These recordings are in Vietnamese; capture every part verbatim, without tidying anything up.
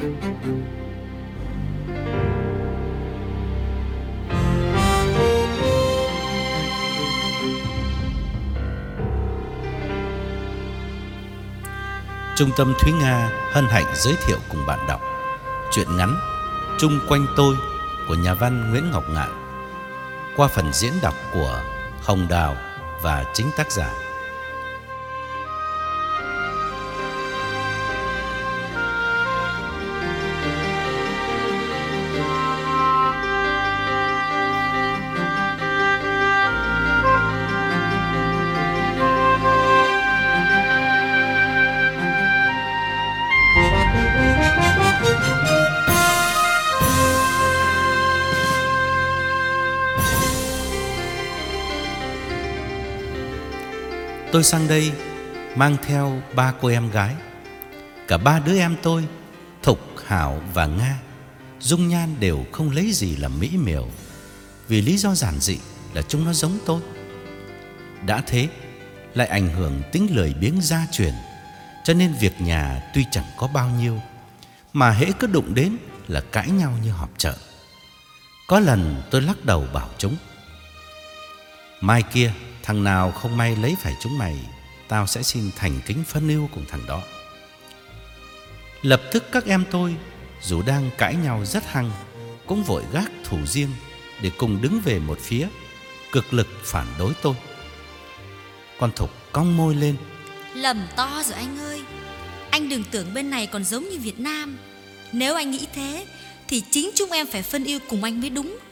Trung tâm Thúy Nga hân hạnh giới thiệu cùng bạn đọc truyện ngắn Chung quanh tôi của nhà văn Nguyễn Ngọc Ngạn qua phần diễn đọc của Hồng Đào và chính tác giả. Tôi sang đây mang theo ba cô em gái. Cả ba đứa em tôi, Thục, Hảo và Nga, dung nhan đều không lấy gì làm mỹ miều, vì lý do giản dị là chúng nó giống tôi. Đã thế lại ảnh hưởng tính lười biếng gia truyền, cho nên việc nhà tuy chẳng có bao nhiêu, mà hễ cứ đụng đến là cãi nhau như họp chợ. Có lần tôi lắc đầu bảo chúng: mai kia thằng nào không may lấy phải chúng mày, tao sẽ xin thành kính phân ưu cùng thằng đó. Lập tức các em tôi dù đang cãi nhau rất hăng, cũng vội gác thủ riêng để cùng đứng về một phía, cực lực phản đối tôi. Con Thục cong môi lên: lầm to rồi anh ơi. Anh đừng tưởng bên này còn giống như Việt Nam. Nếu anh nghĩ thế thì chính chúng em phải phân ưu cùng anh mới đúng.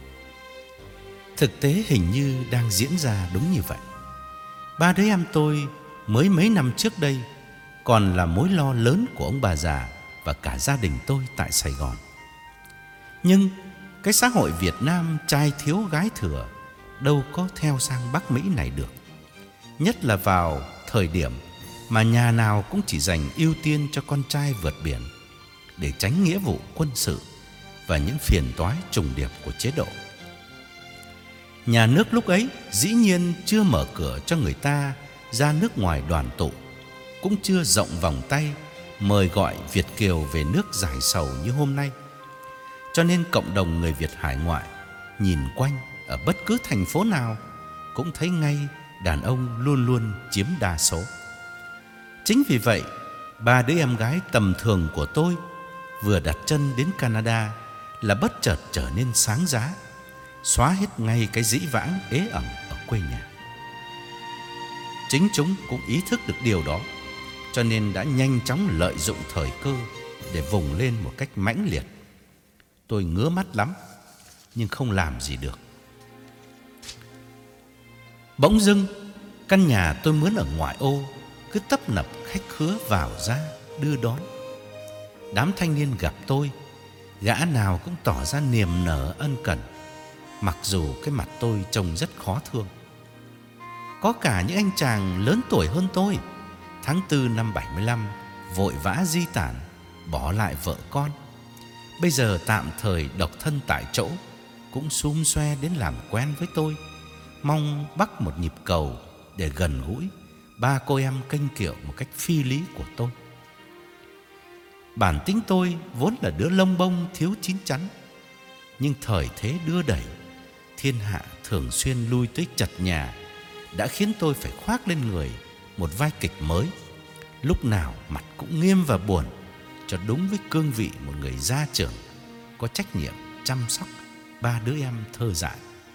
Thực tế hình như đang diễn ra đúng như vậy. Ba đứa em tôi mới mấy năm trước đây còn là mối lo lớn của ông bà già và cả gia đình tôi tại Sài Gòn. Nhưng cái xã hội Việt Nam trai thiếu gái thừa đâu có theo sang Bắc Mỹ này được. Nhất là vào thời điểm mà nhà nào cũng chỉ dành ưu tiên cho con trai vượt biển để tránh nghĩa vụ quân sự và những phiền toái trùng điệp của chế độ. Nhà nước lúc ấy dĩ nhiên chưa mở cửa cho người ta ra nước ngoài đoàn tụ, cũng chưa rộng vòng tay mời gọi Việt kiều về nước giải sầu như hôm nay. Cho nên cộng đồng người Việt hải ngoại nhìn quanh ở bất cứ thành phố nào cũng thấy ngay đàn ông luôn luôn chiếm đa số. Chính vì vậy, ba đứa em gái tầm thường của tôi vừa đặt chân đến Canada là bất chợt trở nên sáng giá, xóa hết ngay cái dĩ vãng ế ẩm ở quê nhà. Chính chúng cũng ý thức được điều đó, cho nên đã nhanh chóng lợi dụng thời cơ để vùng lên một cách mãnh liệt. Tôi ngứa mắt lắm, nhưng không làm gì được. Bỗng dưng, căn nhà tôi mướn ở ngoại ô cứ tấp nập khách khứa vào ra đưa đón. Đám thanh niên gặp tôi, gã nào cũng tỏ ra niềm nở ân cần, mặc dù cái mặt tôi trông rất khó thương. Có cả những anh chàng lớn tuổi hơn tôi, tháng tư năm bảy mươi lăm vội vã di tản, bỏ lại vợ con, bây giờ tạm thời độc thân tại chỗ, cũng xúm xoe đến làm quen với tôi, mong bắt một nhịp cầu để gần gũi ba cô em kênh kiệu một cách phi lý của tôi. Bản tính tôi vốn là đứa lông bông thiếu chín chắn, nhưng thời thế đưa đẩy, thiên hạ thường xuyên lui tới chật nhà đã khiến tôi phải khoác lên người một vai kịch mới, lúc nào mặt cũng nghiêm và buồn, cho đúng với cương vị một người gia trưởng có trách nhiệm chăm sóc ba đứa em thơ dại.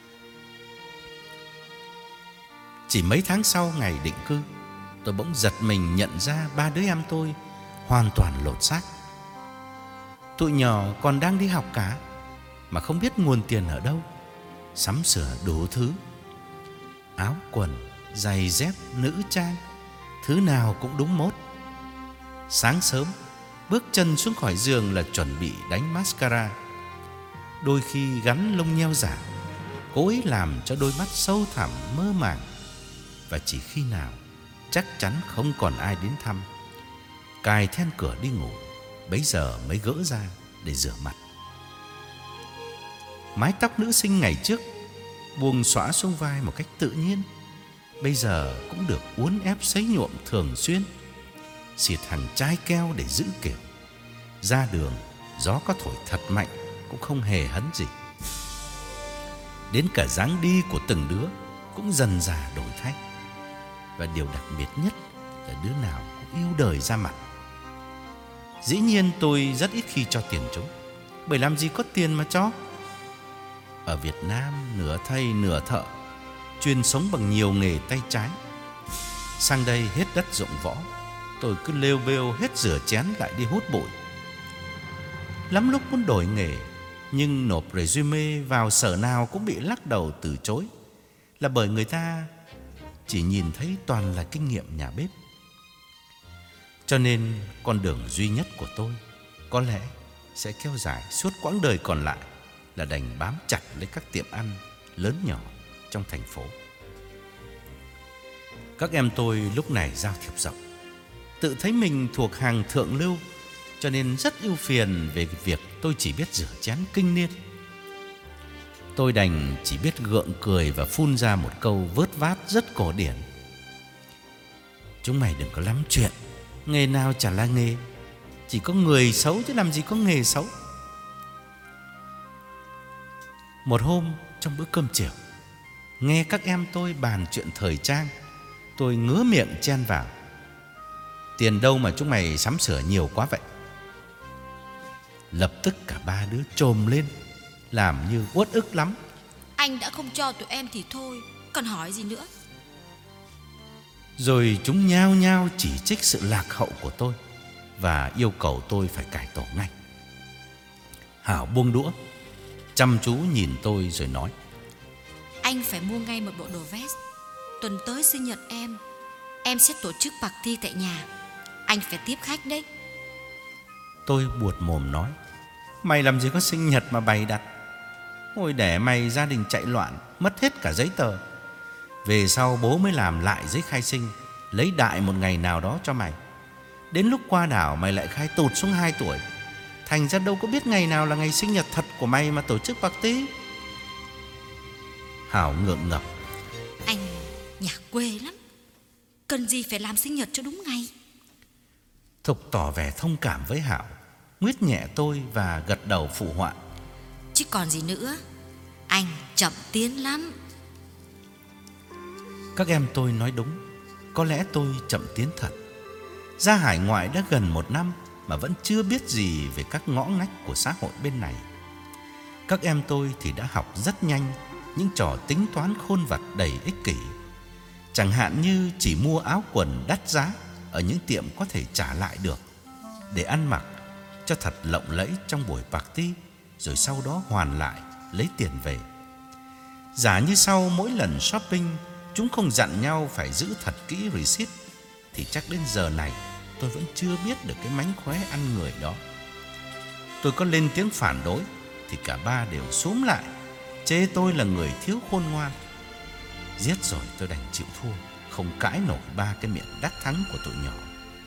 Chỉ mấy tháng sau ngày định cư, tôi bỗng giật mình nhận ra ba đứa em tôi hoàn toàn lột xác. Tụi nhỏ còn đang đi học cả, mà không biết nguồn tiền ở đâu, sắm sửa đủ thứ, áo quần, giày dép, nữ trang, thứ nào cũng đúng mốt. Sáng sớm, bước chân xuống khỏi giường là chuẩn bị đánh mascara, đôi khi gắn lông nheo giả, cố ý làm cho đôi mắt sâu thẳm mơ màng. Và chỉ khi nào chắc chắn không còn ai đến thăm, cài then cửa đi ngủ, bấy giờ mới gỡ ra để rửa mặt. Mái tóc nữ sinh ngày trước buông xõa xuống vai một cách tự nhiên, bây giờ cũng được uốn ép sấy nhuộm thường xuyên, xịt hàng chai keo để giữ kiểu, Ra đường, gió có thổi thật mạnh cũng không hề hấn gì. Đến cả dáng đi của từng đứa cũng dần dà đổi thay. Và điều đặc biệt nhất là đứa nào cũng yêu đời ra mặt. Dĩ nhiên tôi rất ít khi cho tiền chúng, bởi làm gì có tiền mà cho. Ở Việt Nam nửa thầy nửa thợ, chuyên sống bằng nhiều nghề tay trái. Sang đây hết đất dụng võ, tôi cứ lêu bêu hết rửa chén lại đi hút bụi. Lắm lúc muốn đổi nghề, nhưng nộp resume vào sở nào cũng bị lắc đầu từ chối, là bởi người ta chỉ nhìn thấy toàn là kinh nghiệm nhà bếp. Cho nên con đường duy nhất của tôi có lẽ sẽ kéo dài suốt quãng đời còn lại là đành bám chặt lấy các tiệm ăn lớn nhỏ trong thành phố. Các em tôi lúc này giao thiệp rộng, tự thấy mình thuộc hàng thượng lưu, cho nên rất ưu phiền về việc tôi chỉ biết rửa chén kinh niên. Tôi đành chỉ biết gượng cười và phun ra một câu vớt vát rất cổ điển: chúng mày đừng có lắm chuyện, nghề nào chả là nghề, chỉ có người xấu chứ làm gì có nghề xấu. Một hôm trong bữa cơm chiều, nghe các em tôi bàn chuyện thời trang, tôi ngứa miệng chen vào: tiền đâu mà chúng mày sắm sửa nhiều quá vậy? Lập tức cả ba đứa chồm lên, làm như uất ức lắm. Anh đã không cho tụi em thì thôi, còn hỏi gì nữa. Rồi chúng nhao nhao chỉ trích sự lạc hậu của tôi và yêu cầu tôi phải cải tổ ngay. Hảo buông đũa, chăm chú nhìn tôi rồi nói: anh phải mua ngay một bộ đồ vest. Tuần tới sinh nhật em, em sẽ tổ chức party tại nhà, anh phải tiếp khách đấy. Tôi buột mồm nói: mày làm gì có sinh nhật mà bày đặt. Ôi để mày gia đình chạy loạn, mất hết cả giấy tờ. Về sau bố mới làm lại giấy khai sinh, lấy đại một ngày nào đó cho mày. Đến lúc qua đảo mày lại khai tụt xuống hai tuổi, thành ra đâu có biết ngày nào là ngày sinh nhật thật của mày mà tổ chức party. Hảo ngượng ngập: anh nhà quê lắm, cần gì phải làm sinh nhật cho đúng ngày. Thục tỏ vẻ thông cảm với Hảo, nguyết nhẹ tôi và gật đầu phụ họa: chứ còn gì nữa, anh chậm tiến lắm. Các em tôi nói đúng, có lẽ tôi chậm tiến thật. Ra hải ngoại đã gần một năm mà vẫn chưa biết gì về các ngõ ngách của xã hội bên này. Các em tôi thì đã học rất nhanh những trò tính toán khôn vặt đầy ích kỷ. Chẳng hạn như chỉ mua áo quần đắt giá ở những tiệm có thể trả lại được, để ăn mặc cho thật lộng lẫy trong buổi party, rồi sau đó hoàn lại lấy tiền về. Giả như sau mỗi lần shopping chúng không dặn nhau phải giữ thật kỹ receipt, thì chắc đến giờ này tôi vẫn chưa biết được cái mánh khóe ăn người đó. Tôi có lên tiếng phản đối thì cả ba đều xúm lại, chê tôi là người thiếu khôn ngoan. Giết rồi tôi đành chịu thua, không cãi nổi ba cái miệng đắc thắng của tụi nhỏ.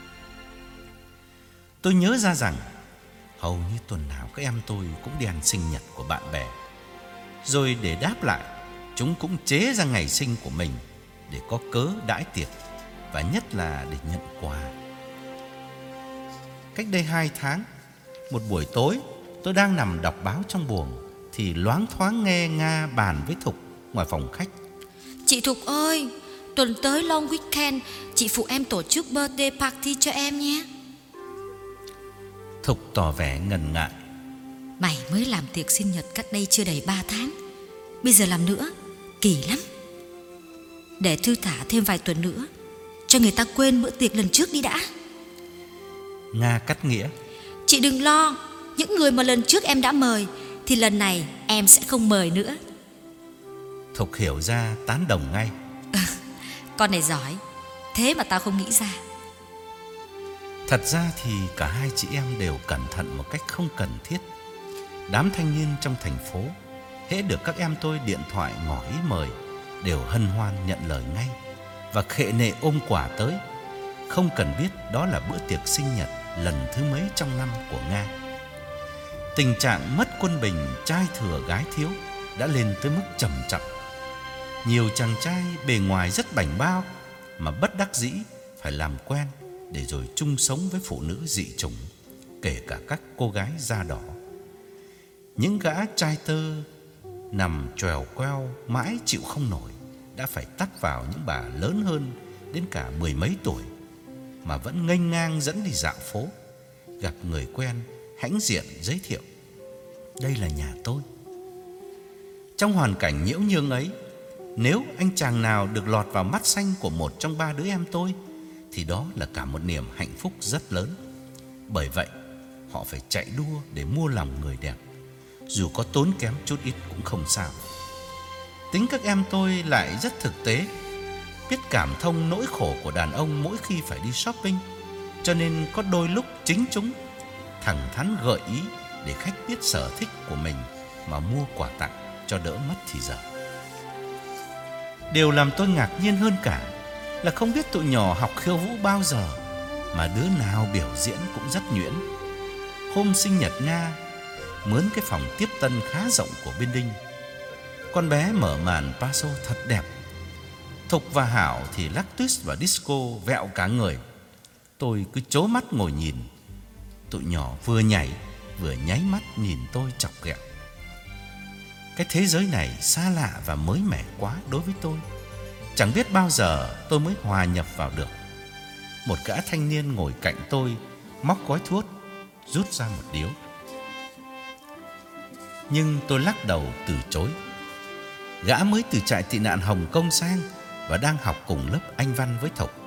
Tôi nhớ ra rằng hầu như tuần nào các em tôi cũng đi ăn sinh nhật của bạn bè. Rồi để đáp lại, chúng cũng chế ra ngày sinh của mình để có cớ đãi tiệc, và nhất là để nhận quà. Cách đây hai tháng, một buổi tối, tôi đang nằm đọc báo trong buồng thì loáng thoáng nghe Nga bàn với Thục ngoài phòng khách: chị Thục ơi, tuần tới long weekend, chị phụ em tổ chức birthday party cho em nhé. Thục tỏ vẻ ngần ngại: mày mới làm tiệc sinh nhật cách đây chưa đầy ba tháng, bây giờ làm nữa kỳ lắm. Để thư thả thêm vài tuần nữa, cho người ta quên bữa tiệc lần trước đi đã. Nga cắt nghĩa: chị đừng lo, những người mà lần trước em đã mời thì lần này em sẽ không mời nữa. Thục hiểu ra tán đồng ngay: con này giỏi, thế mà tao không nghĩ ra. Thật ra thì cả hai chị em đều cẩn thận một cách không cần thiết. Đám thanh niên trong thành phố, hễ được các em tôi điện thoại ngỏ ý mời, đều hân hoan nhận lời ngay và khệ nệ ôm quà tới, không cần biết đó là bữa tiệc sinh nhật lần thứ mấy trong năm của Nga. Tình trạng mất quân bình trai thừa gái thiếu đã lên tới mức trầm trọng. Nhiều chàng trai bề ngoài rất bảnh bao mà bất đắc dĩ phải làm quen để rồi chung sống với phụ nữ dị chủng, kể cả các cô gái da đỏ. Những gã trai tơ nằm choèo queo mãi chịu không nổi đã phải tắt vào những bà lớn hơn đến cả mười mấy tuổi mà vẫn nghênh ngang dẫn đi dạo phố. Gặp người quen hãnh diện giới thiệu: đây là nhà tôi. Trong hoàn cảnh nhiễu nhương ấy, nếu anh chàng nào được lọt vào mắt xanh của một trong ba đứa em tôi thì đó là cả một niềm hạnh phúc rất lớn. Bởi vậy họ phải chạy đua để mua lòng người đẹp, dù có tốn kém chút ít cũng không sao. Tính các em tôi lại rất thực tế, biết cảm thông nỗi khổ của đàn ông mỗi khi phải đi shopping, cho nên có đôi lúc chính chúng thẳng thắn gợi ý để khách biết sở thích của mình mà mua quà tặng cho đỡ mất thì giờ. Điều làm tôi ngạc nhiên hơn cả là không biết tụi nhỏ học khiêu vũ bao giờ mà đứa nào biểu diễn cũng rất nhuyễn. Hôm sinh nhật Nga, mướn cái phòng tiếp tân khá rộng của bên Đinh. Con bé mở màn paso thật đẹp. Thục và Hảo thì lắc twist và disco vẹo cả người. Tôi cứ trố mắt ngồi nhìn. Tụi nhỏ vừa nhảy vừa nháy mắt nhìn tôi chọc ghẹo. Cái thế giới này xa lạ và mới mẻ quá đối với tôi. Chẳng biết bao giờ tôi mới hòa nhập vào được. Một gã thanh niên ngồi cạnh tôi móc gói thuốc, rút ra một điếu. Nhưng tôi lắc đầu từ chối. Gã mới từ trại tị nạn Hồng Kông sang và đang học cùng lớp Anh văn với Thục.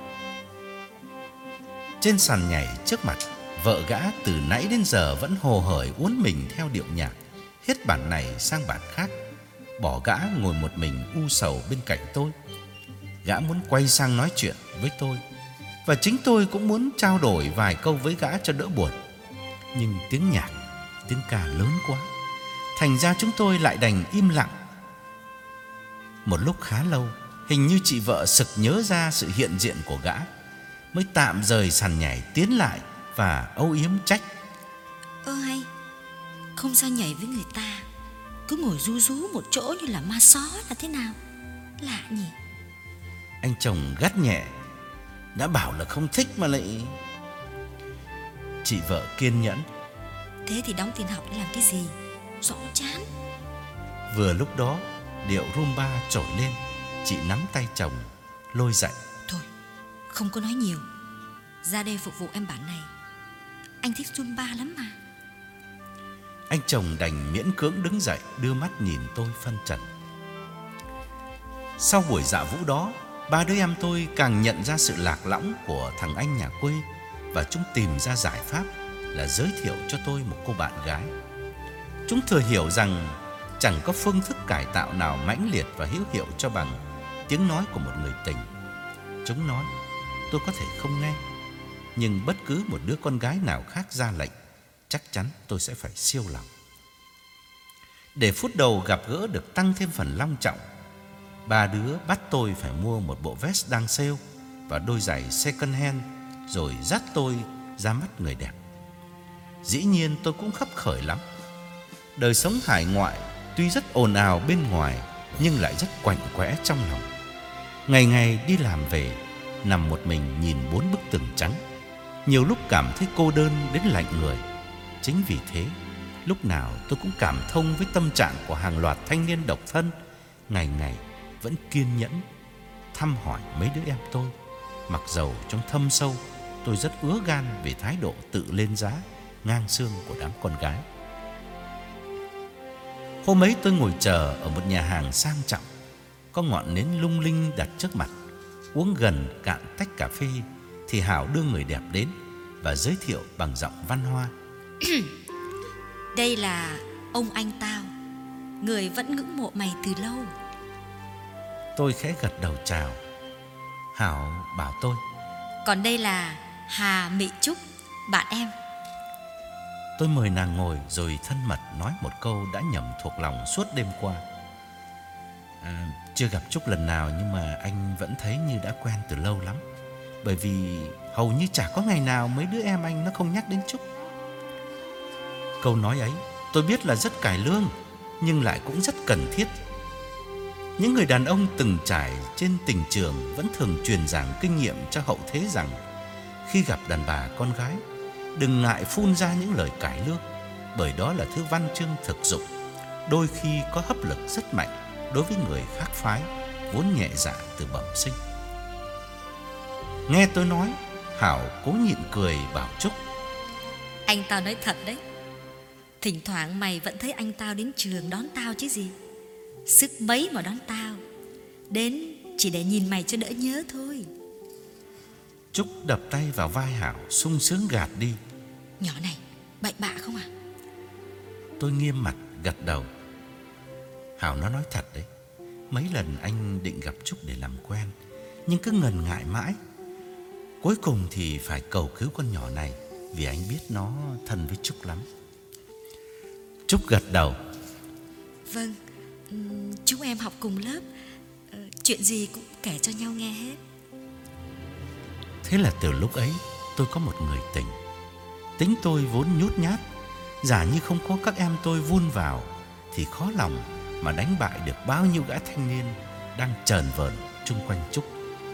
Trên sàn nhảy trước mặt, vợ gã từ nãy đến giờ vẫn hồ hởi uốn mình theo điệu nhạc, hết bản này sang bản khác, bỏ gã ngồi một mình u sầu bên cạnh tôi. Gã muốn quay sang nói chuyện với tôi, và chính tôi cũng muốn trao đổi vài câu với gã cho đỡ buồn. Nhưng tiếng nhạc, tiếng ca lớn quá, thành ra chúng tôi lại đành im lặng. Một lúc khá lâu, hình như chị vợ sực nhớ ra sự hiện diện của gã, mới tạm rời sàn nhảy tiến lại và âu yếm trách: Ơ hay, không sao nhảy với người ta, cứ ngồi ru rú một chỗ như là ma só là thế nào? Lạ nhỉ? Anh chồng gắt nhẹ: đã bảo là không thích mà lại... Chị vợ kiên nhẫn: Thế thì đóng tiền học để làm cái gì? Rõ chán. Vừa lúc đó điệu rumba trỗi lên. Chị nắm tay chồng lôi dậy: Thôi, không có nói nhiều, ra đây phục vụ em bản này. Anh thích Zumba lắm mà. Anh chồng đành miễn cưỡng đứng dậy, đưa mắt nhìn tôi phân trần. Sau buổi dạ vũ đó, ba đứa em tôi càng nhận ra sự lạc lõng của thằng anh nhà quê, và chúng tìm ra giải pháp là giới thiệu cho tôi một cô bạn gái. Chúng thừa hiểu rằng chẳng có phương thức cải tạo nào mãnh liệt và hữu hiệu cho bằng tiếng nói của một người tình. Chúng nói tôi có thể không nghe, nhưng bất cứ một đứa con gái nào khác ra lệnh, chắc chắn tôi sẽ phải siêu lòng. Để phút đầu gặp gỡ được tăng thêm phần long trọng, ba đứa bắt tôi phải mua một bộ vest đang sale và đôi giày second hand, rồi dắt tôi ra mắt người đẹp. Dĩ nhiên tôi cũng khấp khởi lắm. Đời sống hải ngoại tuy rất ồn ào bên ngoài, nhưng lại rất quạnh quẽ trong lòng. Ngày ngày đi làm về, nằm một mình nhìn bốn bức tường trắng, nhiều lúc cảm thấy cô đơn đến lạnh người. Chính vì thế, lúc nào tôi cũng cảm thông với tâm trạng của hàng loạt thanh niên độc thân, ngày ngày vẫn kiên nhẫn thăm hỏi mấy đứa em tôi, mặc dầu trong thâm sâu tôi rất ứa gan về thái độ tự lên giá ngang xương của đám con gái. Hôm ấy tôi ngồi chờ ở một nhà hàng sang trọng, có ngọn nến lung linh đặt trước mặt. Uống gần cạn tách cà phê thì Hảo đưa người đẹp đến và giới thiệu bằng giọng văn hoa: Đây là ông anh tao, người vẫn ngưỡng mộ mày từ lâu. Tôi khẽ gật đầu chào. Hảo bảo tôi: Còn đây là Hà Mị Trúc, bạn em. Tôi mời nàng ngồi rồi thân mật nói một câu đã nhẩm thuộc lòng suốt đêm qua. à, Chưa gặp Trúc lần nào, nhưng mà anh vẫn thấy như đã quen từ lâu lắm. Bởi vì hầu như chả có ngày nào mấy đứa em anh nó không nhắc đến Trúc. Câu nói ấy tôi biết là rất cải lương, nhưng lại cũng rất cần thiết. Những người đàn ông từng trải trên tình trường vẫn thường truyền giảng kinh nghiệm cho hậu thế rằng khi gặp đàn bà con gái, đừng ngại phun ra những lời cải lương, bởi đó là thứ văn chương thực dụng, đôi khi có hấp lực rất mạnh đối với người khác phái, vốn nhẹ dạ từ bẩm sinh. Nghe tôi nói, Hảo cố nhịn cười bảo Trúc: Anh tao nói thật đấy, thỉnh thoảng mày vẫn thấy anh tao đến trường đón tao chứ gì. Sức mấy mà đón tao, đến chỉ để nhìn mày cho đỡ nhớ thôi. Trúc đập tay vào vai Hảo, sung sướng gạt đi: Nhỏ này, bậy bạ không à? Tôi nghiêm mặt gật đầu. Hảo nó nói thật đấy, mấy lần anh định gặp Trúc để làm quen, nhưng cứ ngần ngại mãi. Cuối cùng thì phải cầu cứu con nhỏ này, vì anh biết nó thân với Trúc lắm. Trúc gật đầu: Vâng, chúng em học cùng lớp, chuyện gì cũng kể cho nhau nghe hết. Thế là từ lúc ấy tôi có một người tình. Tính tôi vốn nhút nhát, giả như không có các em tôi vun vào thì khó lòng mà đánh bại được bao nhiêu gã thanh niên đang chờn vờn chung quanh Trúc.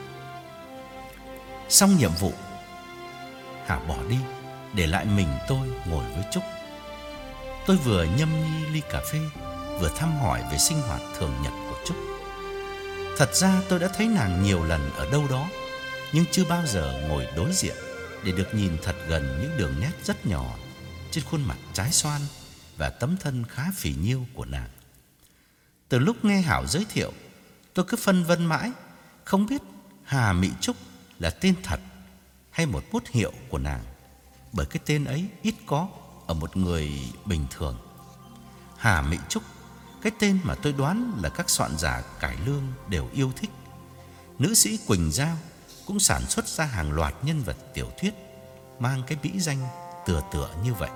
Xong nhiệm vụ, Hảo bỏ đi, để lại mình tôi ngồi với Trúc. Tôi vừa nhâm nhi ly cà phê, vừa thăm hỏi về sinh hoạt thường nhật của Trúc. Thật ra tôi đã thấy nàng nhiều lần ở đâu đó, nhưng chưa bao giờ ngồi đối diện để được nhìn thật gần những đường nét rất nhỏ trên khuôn mặt trái xoan và tấm thân khá phì nhiêu của nàng. Từ lúc nghe Hảo giới thiệu, tôi cứ phân vân mãi, không biết Hà Mị Trúc là tên thật hay một bút hiệu của nàng, bởi cái tên ấy ít có ở một người bình thường. Hà Mị Trúc, cái tên mà tôi đoán là các soạn giả cải lương đều yêu thích. Nữ sĩ Quỳnh Giao cũng sản xuất ra hàng loạt nhân vật tiểu thuyết mang cái mỹ danh tựa tựa như vậy.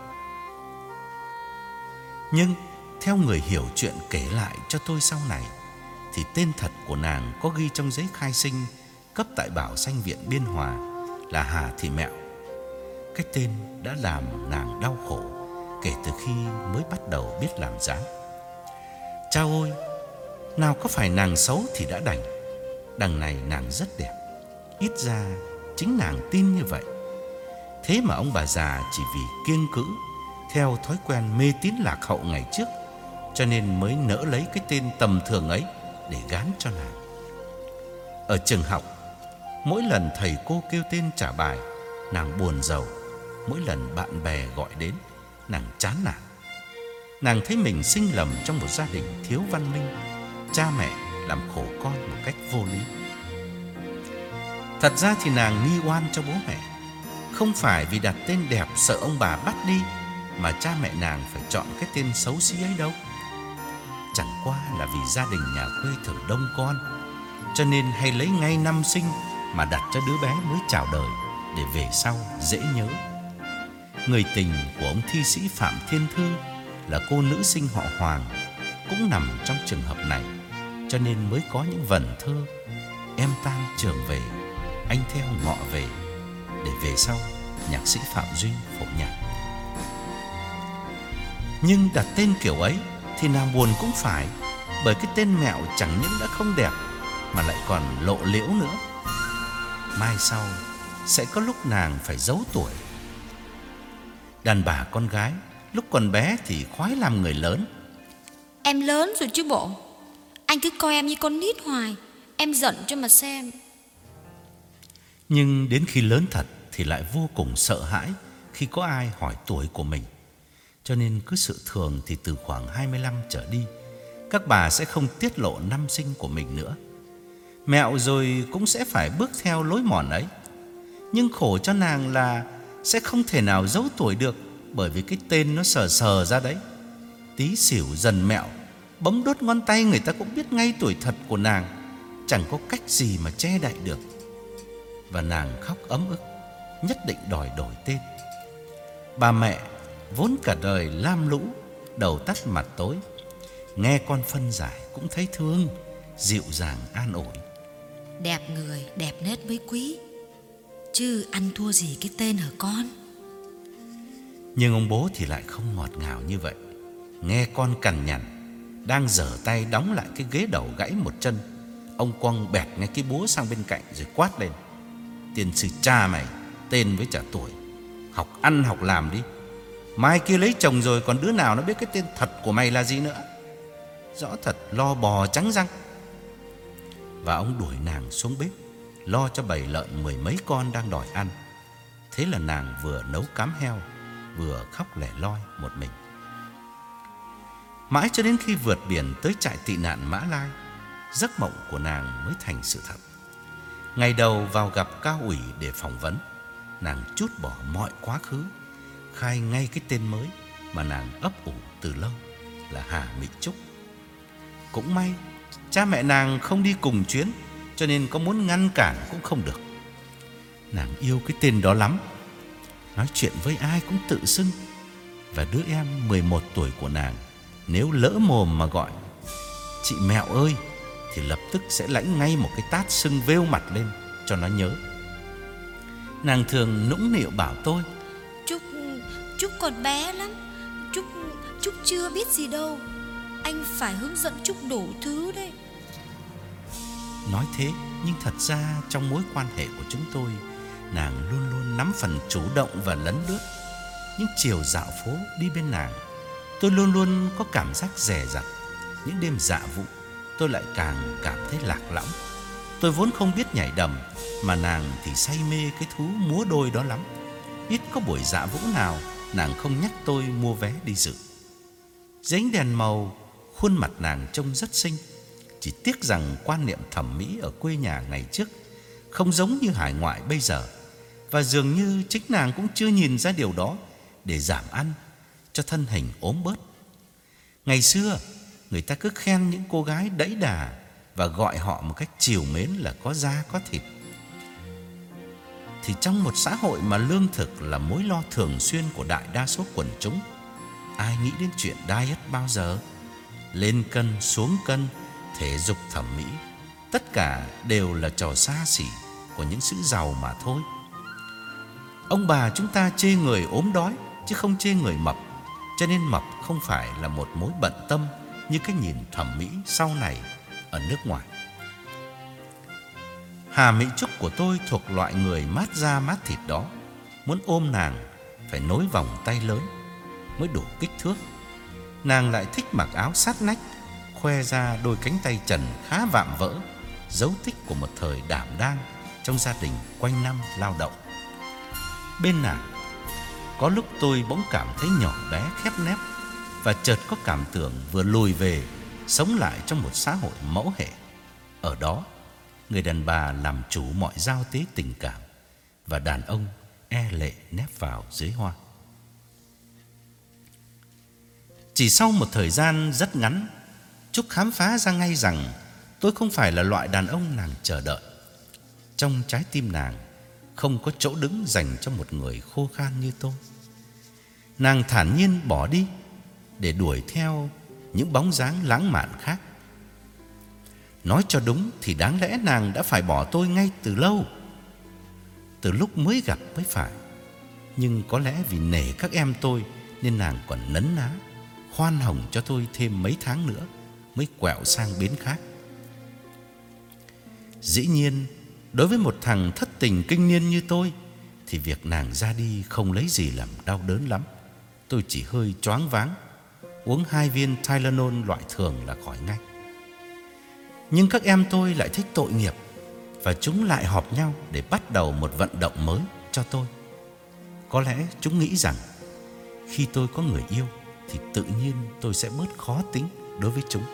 Nhưng theo người hiểu chuyện kể lại cho tôi sau này, thì tên thật của nàng có ghi trong giấy khai sinh cấp tại Bảo Sanh Viện Biên Hòa là Hà Thị Mẹo. Cái tên đã làm nàng đau khổ kể từ khi mới bắt đầu biết làm dáng. Chao ôi, nào có phải nàng xấu thì đã đành, đằng này nàng rất đẹp. Ít ra chính nàng tin như vậy. Thế mà ông bà già chỉ vì kiêng cữ theo thói quen mê tín lạc hậu ngày trước, cho nên mới nỡ lấy cái tên tầm thường ấy để gán cho nàng. Ở trường học, mỗi lần thầy cô kêu tên trả bài, nàng buồn rầu. Mỗi lần bạn bè gọi đến, nàng chán nản. Nàng thấy mình sinh lầm trong một gia đình thiếu văn minh, cha mẹ làm khổ con một cách vô lý. Thật ra thì nàng nghi oan cho bố mẹ, không phải vì đặt tên đẹp sợ ông bà bắt đi, mà cha mẹ nàng phải chọn cái tên xấu xí ấy đâu. Chẳng qua là vì gia đình nhà quê thường đông con, cho nên hay lấy ngay năm sinh mà đặt cho đứa bé mới chào đời, để về sau dễ nhớ. Người tình của ông thi sĩ Phạm Thiên Thư là cô nữ sinh họ Hoàng cũng nằm trong trường hợp này, cho nên mới có những vần thơ em tan trường về, anh theo ngọ về, để về sau nhạc sĩ Phạm Duy phổ nhạc. Nhưng đặt tên kiểu ấy thì nàng buồn cũng phải, bởi cái tên Mẹo chẳng những đã không đẹp mà lại còn lộ liễu nữa. Mai sau sẽ có lúc nàng phải giấu tuổi. Đàn bà con gái lúc còn bé thì khoái làm người lớn. Em lớn rồi chứ bộ, anh cứ coi em như con nít hoài, em giận cho mà xem. Nhưng đến khi lớn thật thì lại vô cùng sợ hãi khi có ai hỏi tuổi của mình. Cho nên cứ sự thường thì từ khoảng hai mươi lăm trở đi, các bà sẽ không tiết lộ năm sinh của mình nữa. Mẹo rồi cũng sẽ phải bước theo lối mòn ấy. Nhưng khổ cho nàng là sẽ không thể nào giấu tuổi được, bởi vì cái tên nó sờ sờ ra đấy. Tí xỉu Dần Mẹo bấm đốt ngón tay người ta cũng biết ngay tuổi thật của nàng, chẳng có cách gì mà che đậy được. Và nàng khóc ấm ức, nhất định đòi đổi tên. Bà mẹ vốn cả đời lam lũ, đầu tắt mặt tối, nghe con phân giải cũng thấy thương, dịu dàng an ủi. Đẹp người đẹp nết mới quý, chứ ăn thua gì cái tên hả con. Nhưng ông bố thì lại không ngọt ngào như vậy. Nghe con cằn nhằn, đang giở tay đóng lại cái ghế đầu gãy một chân, ông quăng bẹt ngay cái búa sang bên cạnh rồi quát lên: Tiền sư cha mày, tên với trả tuổi, Học ăn học làm đi. Mai kia lấy chồng rồi còn đứa nào nó biết cái tên thật của mày là gì nữa. Rõ thật lo bò trắng răng. Và ông đuổi nàng xuống bếp, lo cho bầy lợn mười mấy con đang đòi ăn. Thế là nàng vừa nấu cám heo, vừa khóc lẻ loi một mình. Mãi cho đến khi vượt biển tới trại tị nạn Mã Lai, giấc mộng của nàng mới thành sự thật. Ngày đầu vào gặp cao ủy để phỏng vấn, nàng trút bỏ mọi quá khứ, khai ngay cái tên mới mà nàng ấp ủ từ lâu là Hà Mỹ Trúc. Cũng may cha mẹ nàng không đi cùng chuyến, cho nên có muốn ngăn cản cũng không được. Nàng yêu cái tên đó lắm, nói chuyện với ai cũng tự xưng. Và đứa em mười một tuổi của nàng, nếu lỡ mồm mà gọi chị Mẹo ơi, thì lập tức sẽ lãnh ngay một cái tát sưng vêu mặt lên cho nó nhớ. Nàng thường nũng nịu bảo tôi: Trúc, Trúc còn bé lắm, Trúc, Trúc chưa biết gì đâu. Anh phải hướng dẫn Trúc đủ thứ đấy. Nói thế, nhưng thật ra trong mối quan hệ của chúng tôi, nàng luôn luôn nắm phần chủ động và lấn lướt. Những chiều dạo phố đi bên nàng, tôi luôn luôn có cảm giác dè dặt. Những đêm dạ vụ, tôi lại càng cảm thấy lạc lõng. Tôi vốn không biết nhảy đầm, mà nàng thì say mê cái thú múa đôi đó lắm. Ít có buổi dạ vũ nào nàng không nhắc tôi mua vé đi dự. Dưới ánh đèn màu, khuôn mặt nàng trông rất xinh. Chỉ tiếc rằng quan niệm thẩm mỹ ở quê nhà ngày trước không giống như hải ngoại bây giờ. Và dường như chính nàng cũng chưa nhìn ra điều đó để giảm ăn cho thân hình ốm bớt. Ngày xưa, người ta cứ khen những cô gái đẫy đà và gọi họ một cách trìu mến là có da có thịt. Thì trong một xã hội mà lương thực là mối lo thường xuyên của đại đa số quần chúng, ai nghĩ đến chuyện diet bao giờ? Lên cân, xuống cân, thể dục thẩm mỹ, tất cả đều là trò xa xỉ của những sự giàu mà thôi. Ông bà chúng ta chê người ốm đói chứ không chê người mập, cho nên mập không phải là một mối bận tâm như cái nhìn thẩm mỹ sau này ở nước ngoài. Hà Mỹ Trúc của tôi thuộc loại người mát da mát thịt đó. Muốn ôm nàng phải nối vòng tay lớn mới đủ kích thước. Nàng lại thích mặc áo sát nách, khoe ra đôi cánh tay trần khá vạm vỡ, dấu tích của một thời đảm đang trong gia đình quanh năm lao động. Bên nàng, có lúc tôi bỗng cảm thấy nhỏ bé khép nép, và chợt có cảm tưởng vừa lùi về, sống lại trong một xã hội mẫu hệ. Ở đó, người đàn bà làm chủ mọi giao tế tình cảm, và đàn ông e lệ nép vào dưới hoa. Chỉ sau một thời gian rất ngắn, Trúc khám phá ra ngay rằng tôi không phải là loại đàn ông nàng chờ đợi. Trong trái tim nàng không có chỗ đứng dành cho một người khô khan như tôi. Nàng thản nhiên bỏ đi để đuổi theo những bóng dáng lãng mạn khác. Nói cho đúng thì đáng lẽ nàng đã phải bỏ tôi ngay từ lâu, từ lúc mới gặp mới phải. Nhưng có lẽ vì nể các em tôi nên nàng còn nấn ná, khoan hồng cho tôi thêm mấy tháng nữa mới quẹo sang bến khác. Dĩ nhiên, đối với một thằng thất tình kinh niên như tôi thì việc nàng ra đi không lấy gì làm đau đớn lắm. Tôi chỉ hơi choáng váng, uống hai viên Tylenol loại thường là khỏi ngay. Nhưng các em tôi lại thích tội nghiệp, và chúng lại họp nhau để bắt đầu một vận động mới cho tôi. Có lẽ chúng nghĩ rằng khi tôi có người yêu thì tự nhiên tôi sẽ bớt khó tính đối với chúng.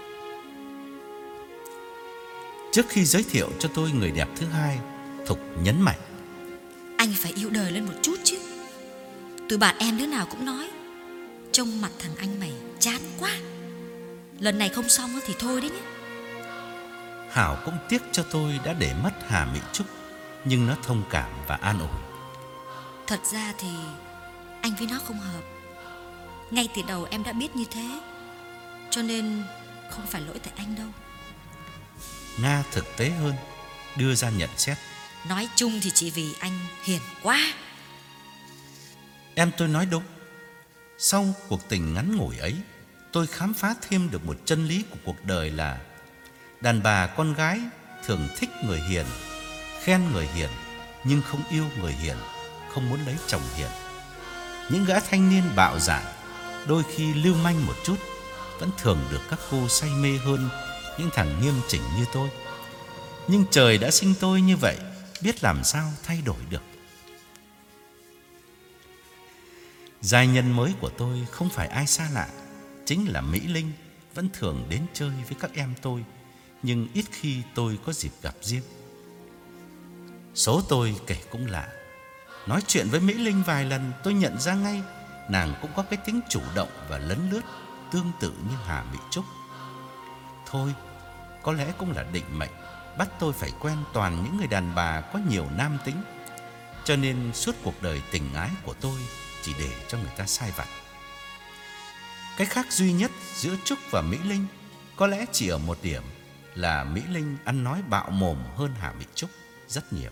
Trước khi giới thiệu cho tôi người đẹp thứ hai, Thục nhấn mạnh: Anh phải yêu đời lên một chút chứ. Tụi bạn em đứa nào cũng nói trông mặt thằng anh mày chán quá, lần này không xong thì thôi đấy nhé. Hảo cũng tiếc cho tôi đã để mất Hà Mỹ Trúc, nhưng nó thông cảm và an ủi: Thật ra thì anh với nó không hợp. Ngay từ đầu em đã biết như thế, cho nên không phải lỗi tại anh đâu. Nga thực tế hơn, đưa ra nhận xét: Nói chung thì chỉ vì anh hiền quá. Em tôi nói đúng. Sau cuộc tình ngắn ngủi ấy, tôi khám phá thêm được một chân lý của cuộc đời là đàn bà con gái thường thích người hiền, khen người hiền, nhưng không yêu người hiền, không muốn lấy chồng hiền. Những gã thanh niên bạo dạn, đôi khi lưu manh một chút, vẫn thường được các cô say mê hơn những thằng nghiêm chỉnh như tôi. Nhưng trời đã sinh tôi như vậy, biết làm sao thay đổi được. Giai nhân mới của tôi không phải ai xa lạ, chính là Mỹ Linh, vẫn thường đến chơi với các em tôi, nhưng ít khi tôi có dịp gặp riêng. Số tôi kể cũng lạ. Nói chuyện với Mỹ Linh vài lần, tôi nhận ra ngay nàng cũng có cái tính chủ động và lấn lướt, tương tự như Hà Mỹ Trúc. Thôi, có lẽ cũng là định mệnh bắt tôi phải quen toàn những người đàn bà có nhiều nam tính, cho nên suốt cuộc đời tình ái của tôi chỉ để cho người ta sai vặt. Cái khác duy nhất giữa Trúc và Mỹ Linh có lẽ chỉ ở một điểm là Mỹ Linh ăn nói bạo mồm hơn Hà Mỹ Trúc rất nhiều.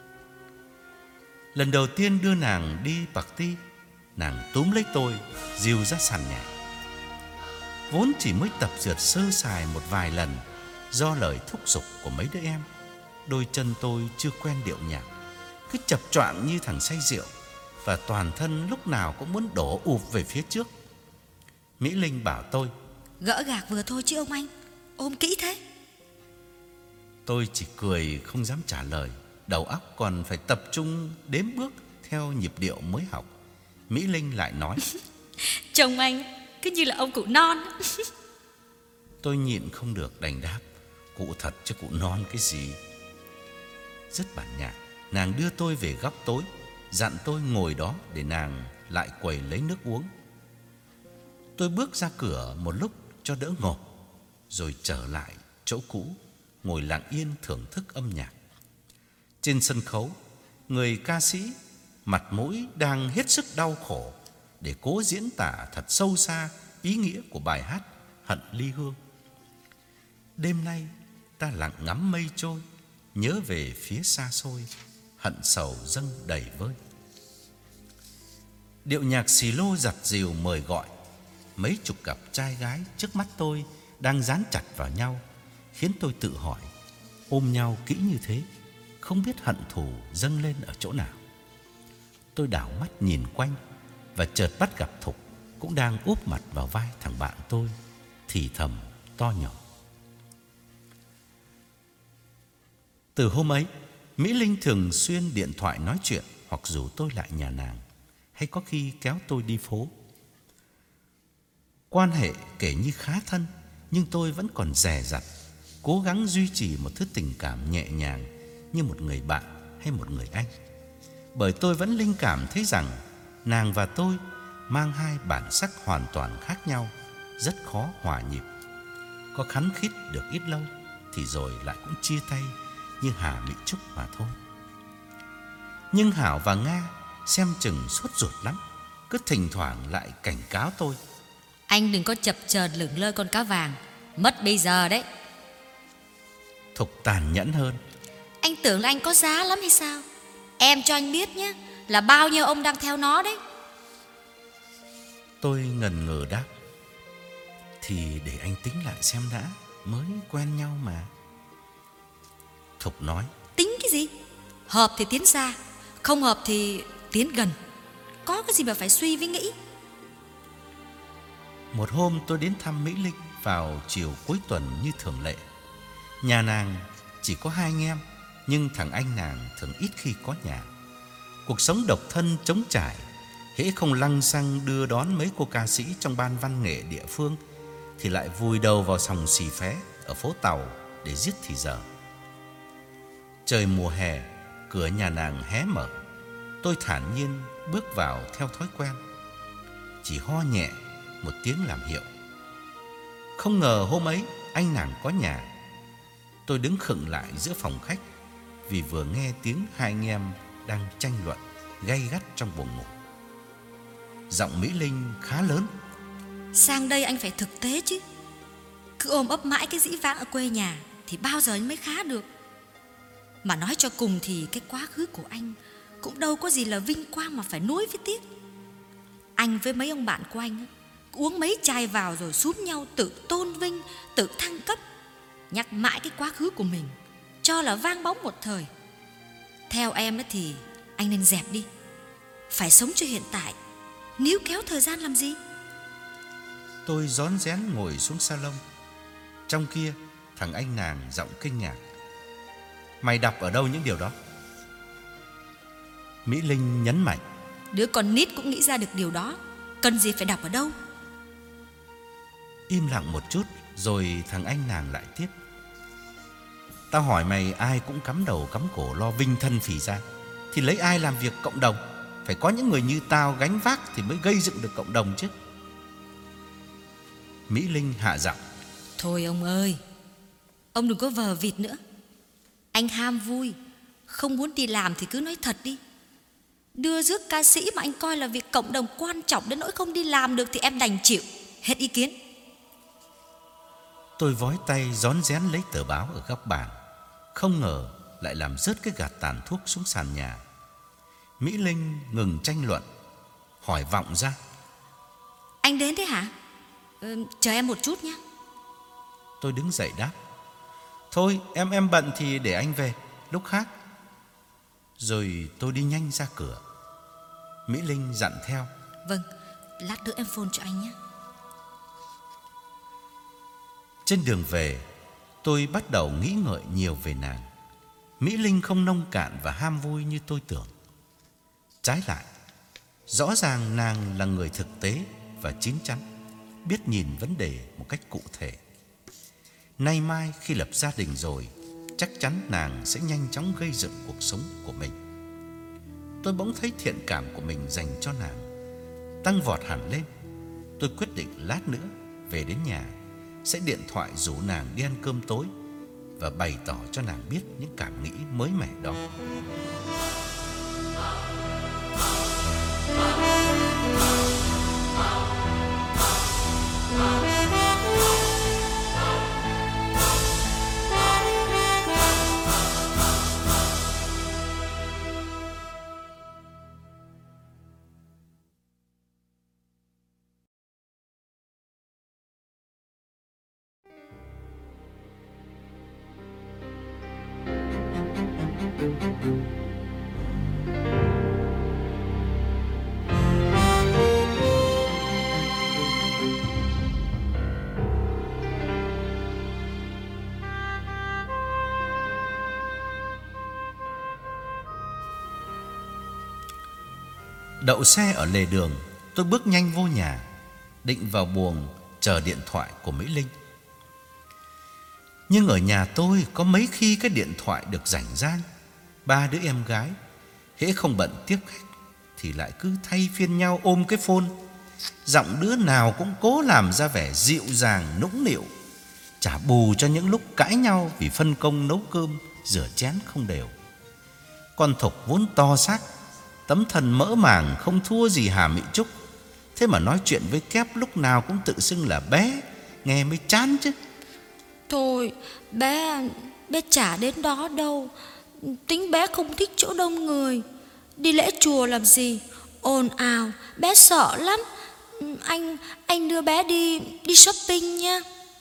Lần đầu tiên đưa nàng đi party, nàng túm lấy tôi, dìu ra sàn nhảy. Vốn chỉ mới tập trượt sơ sài một vài lần, do lời thúc giục của mấy đứa em, đôi chân tôi chưa quen điệu nhạc, cứ chập choạng như thằng say rượu, và toàn thân lúc nào cũng muốn đổ ụp về phía trước. Mỹ Linh bảo tôi: Gỡ gạc vừa thôi chứ ông anh, ôm kỹ thế. Tôi chỉ cười không dám trả lời, đầu óc còn phải tập trung đếm bước theo nhịp điệu mới học. Mỹ Linh lại nói: Chồng anh cứ như là ông cụ non. Tôi nhịn không được đành đáp: Cụ thật chứ cụ non cái gì. Rất bản nhạc, nàng đưa tôi về góc tối, dặn tôi ngồi đó để nàng lại quầy lấy nước uống. Tôi bước ra cửa một lúc cho đỡ ngộp, rồi trở lại chỗ cũ, ngồi lặng yên thưởng thức âm nhạc. Trên sân khấu, người ca sĩ mặt mũi đang hết sức đau khổ để cố diễn tả thật sâu xa ý nghĩa của bài hát Hận Ly Hương. Đêm nay ta lặng ngắm mây trôi, nhớ về phía xa xôi, hận sầu dâng đầy vơi. Điệu nhạc xì lô giặt dìu mời gọi. Mấy chục cặp trai gái trước mắt tôi đang dán chặt vào nhau, khiến tôi tự hỏi, ôm nhau kỹ như thế, không biết hận thù dâng lên ở chỗ nào. Tôi đảo mắt nhìn quanh và chợt bắt gặp Thục cũng đang úp mặt vào vai thằng bạn tôi, thì thầm to nhỏ. Từ hôm ấy, Mỹ Linh thường xuyên điện thoại nói chuyện hoặc rủ tôi lại nhà nàng, hay có khi kéo tôi đi phố. Quan hệ kể như khá thân, nhưng tôi vẫn còn dè dặt, cố gắng duy trì một thứ tình cảm nhẹ nhàng như một người bạn hay một người anh. Bởi tôi vẫn linh cảm thấy rằng nàng và tôi mang hai bản sắc hoàn toàn khác nhau, rất khó hòa nhịp. Có khắn khít được ít lâu thì rồi lại cũng chia tay như Hà Mỹ Trúc mà thôi. Nhưng Hảo và Nga xem chừng sốt ruột lắm, cứ thỉnh thoảng lại cảnh cáo tôi: Anh đừng có chập chờn lửng lơ con cá vàng, mất bây giờ đấy. Thục tàn nhẫn hơn: Anh tưởng là anh có giá lắm hay sao? Em cho anh biết nhé, là bao nhiêu ông đang theo nó đấy. Tôi ngần ngừ đáp: Thì để anh tính lại xem đã, mới quen nhau mà. Thục nói: Tính cái gì? Hợp thì tiến xa, không hợp thì tiến gần. Có cái gì mà phải suy với nghĩ. Một hôm tôi đến thăm Mỹ Linh vào chiều cuối tuần như thường lệ. Nhà nàng chỉ có hai anh em, nhưng thằng anh nàng thường ít khi có nhà. Cuộc sống độc thân trống trải, hễ không lăng xăng đưa đón mấy cô ca sĩ trong ban văn nghệ địa phương thì lại vùi đầu vào sòng xì phé ở phố Tàu để giết thì giờ. Trời mùa hè, cửa nhà nàng hé mở. Tôi thản nhiên bước vào theo thói quen, chỉ ho nhẹ một tiếng làm hiệu. Không ngờ hôm ấy anh nàng có nhà. Tôi đứng khựng lại giữa phòng khách vì vừa nghe tiếng hai anh em đang tranh luận gay gắt trong buồng ngủ. Giọng Mỹ Linh khá lớn: Sang đây anh phải thực tế chứ. Cứ ôm ấp mãi cái dĩ vãng ở quê nhà thì bao giờ anh mới khá được. Mà nói cho cùng thì cái quá khứ của anh cũng đâu có gì là vinh quang mà phải nuối với tiếc. Anh với mấy ông bạn của anh uống mấy chai vào rồi xúm nhau tự tôn vinh, tự thăng cấp, nhắc mãi cái quá khứ của mình, cho là vang bóng một thời. Theo em thì anh nên dẹp đi. phải sống cho hiện tại, níu kéo thời gian làm gì? Tôi rón rén ngồi xuống salon. Trong kia, thằng anh nàng giọng kinh ngạc: Mày đọc ở đâu những điều đó? Mỹ Linh nhấn mạnh: Đứa con nít cũng nghĩ ra được điều đó, cần gì phải đọc ở đâu? Im lặng một chút, rồi thằng anh nàng lại tiếp: Tao hỏi mày, ai cũng cắm đầu cắm cổ lo vinh thân phỉ ra, thì lấy ai làm việc cộng đồng? Phải có những người như tao gánh vác thì mới gây dựng được cộng đồng chứ. Mỹ Linh hạ giọng: Thôi ông ơi, ông đừng có vờ vịt nữa. Anh ham vui, không muốn đi làm thì cứ nói thật đi. Đưa rước ca sĩ mà anh coi là việc cộng đồng quan trọng đến nỗi không đi làm được thì em đành chịu. Hết ý kiến. Tôi vói tay rón rén lấy tờ báo ở góc bàn, không ngờ lại làm rớt cái gạt tàn thuốc xuống sàn nhà. Mỹ Linh ngừng tranh luận, hỏi vọng ra: Anh đến thế hả? Ừ, chờ em một chút nhé. Tôi đứng dậy đáp: Thôi em em bận thì để anh về lúc khác. Rồi tôi đi nhanh ra cửa. Mỹ Linh dặn theo: Vâng, lát nữa em phone cho anh nhé. Trên đường về, tôi bắt đầu nghĩ ngợi nhiều về nàng. Mỹ Linh không nông cạn và ham vui như tôi tưởng. Trái lại, rõ ràng nàng là người thực tế và chín chắn, biết nhìn vấn đề một cách cụ thể. Nay mai khi lập gia đình rồi, chắc chắn nàng sẽ nhanh chóng gây dựng cuộc sống của mình. Tôi bỗng thấy thiện cảm của mình dành cho nàng tăng vọt hẳn lên. Tôi quyết định lát nữa về đến nhà sẽ điện thoại rủ nàng đi ăn cơm tối và bày tỏ cho nàng biết những cảm nghĩ mới mẻ đó. Đậu xe ở lề đường, tôi bước nhanh vô nhà, định vào buồng chờ điện thoại của Mỹ Linh. Nhưng ở nhà tôi có mấy khi cái điện thoại được rảnh rang. Ba đứa em gái hễ không bận tiếp khách thì lại cứ thay phiên nhau ôm cái phone. Giọng đứa nào cũng cố làm ra vẻ dịu dàng nũng nịu, trả bù cho những lúc cãi nhau vì phân công nấu cơm, rửa chén không đều. Con Thục vốn to xác, tấm thân mỡ màng không thua gì Hà Mỹ Trúc, thế mà nói chuyện với Kép lúc nào cũng tự xưng là bé, nghe mới chán chứ. Thôi, bé, bé chả đến đó đâu. Tính bé không thích chỗ đông người. Đi lễ chùa làm gì, ồn ào, bé sợ lắm. Anh, anh đưa bé đi, đi shopping nha.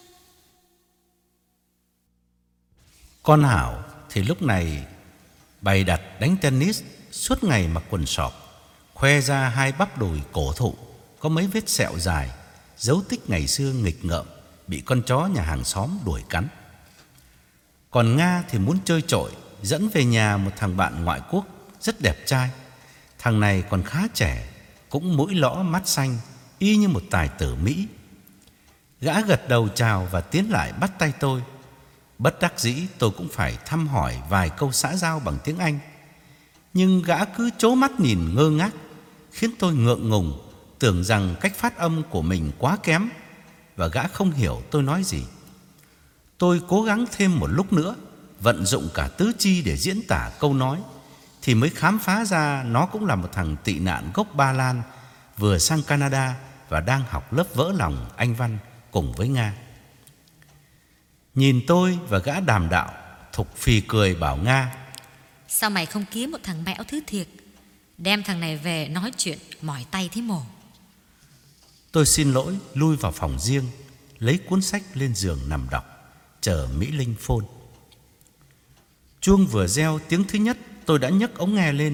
Con Hảo thì lúc này bày đặt đánh tennis, suốt ngày mặc quần sọt, khoe ra hai bắp đùi cổ thụ có mấy vết sẹo dài, dấu tích ngày xưa nghịch ngợm bị con chó nhà hàng xóm đuổi cắn. Còn Nga thì muốn chơi trội, dẫn về nhà một thằng bạn ngoại quốc rất đẹp trai. Thằng này còn khá trẻ, cũng mũi lõ mắt xanh, y như một tài tử Mỹ. Gã gật đầu chào và tiến lại bắt tay tôi. Bất đắc dĩ tôi cũng phải thăm hỏi vài câu xã giao bằng tiếng Anh. Nhưng gã cứ trố mắt nhìn ngơ ngác, khiến tôi ngượng ngùng, tưởng rằng cách phát âm của mình quá kém và gã không hiểu tôi nói gì. Tôi cố gắng thêm một lúc nữa, vận dụng cả tứ chi để diễn tả câu nói, thì mới khám phá ra nó cũng là một thằng tị nạn gốc Ba Lan, vừa sang Canada và đang học lớp vỡ lòng Anh văn cùng với Nga. Nhìn tôi và gã đàm đạo, Thục phì cười bảo Nga: Sao mày không kiếm một thằng mẽo thứ thiệt, đem thằng này về nói chuyện mỏi tay thế mồ. Tôi xin lỗi lui vào phòng riêng, lấy cuốn sách lên giường nằm đọc, chờ Mỹ Linh phone. Chuông vừa reo tiếng thứ nhất, tôi đã nhấc ống nghe lên,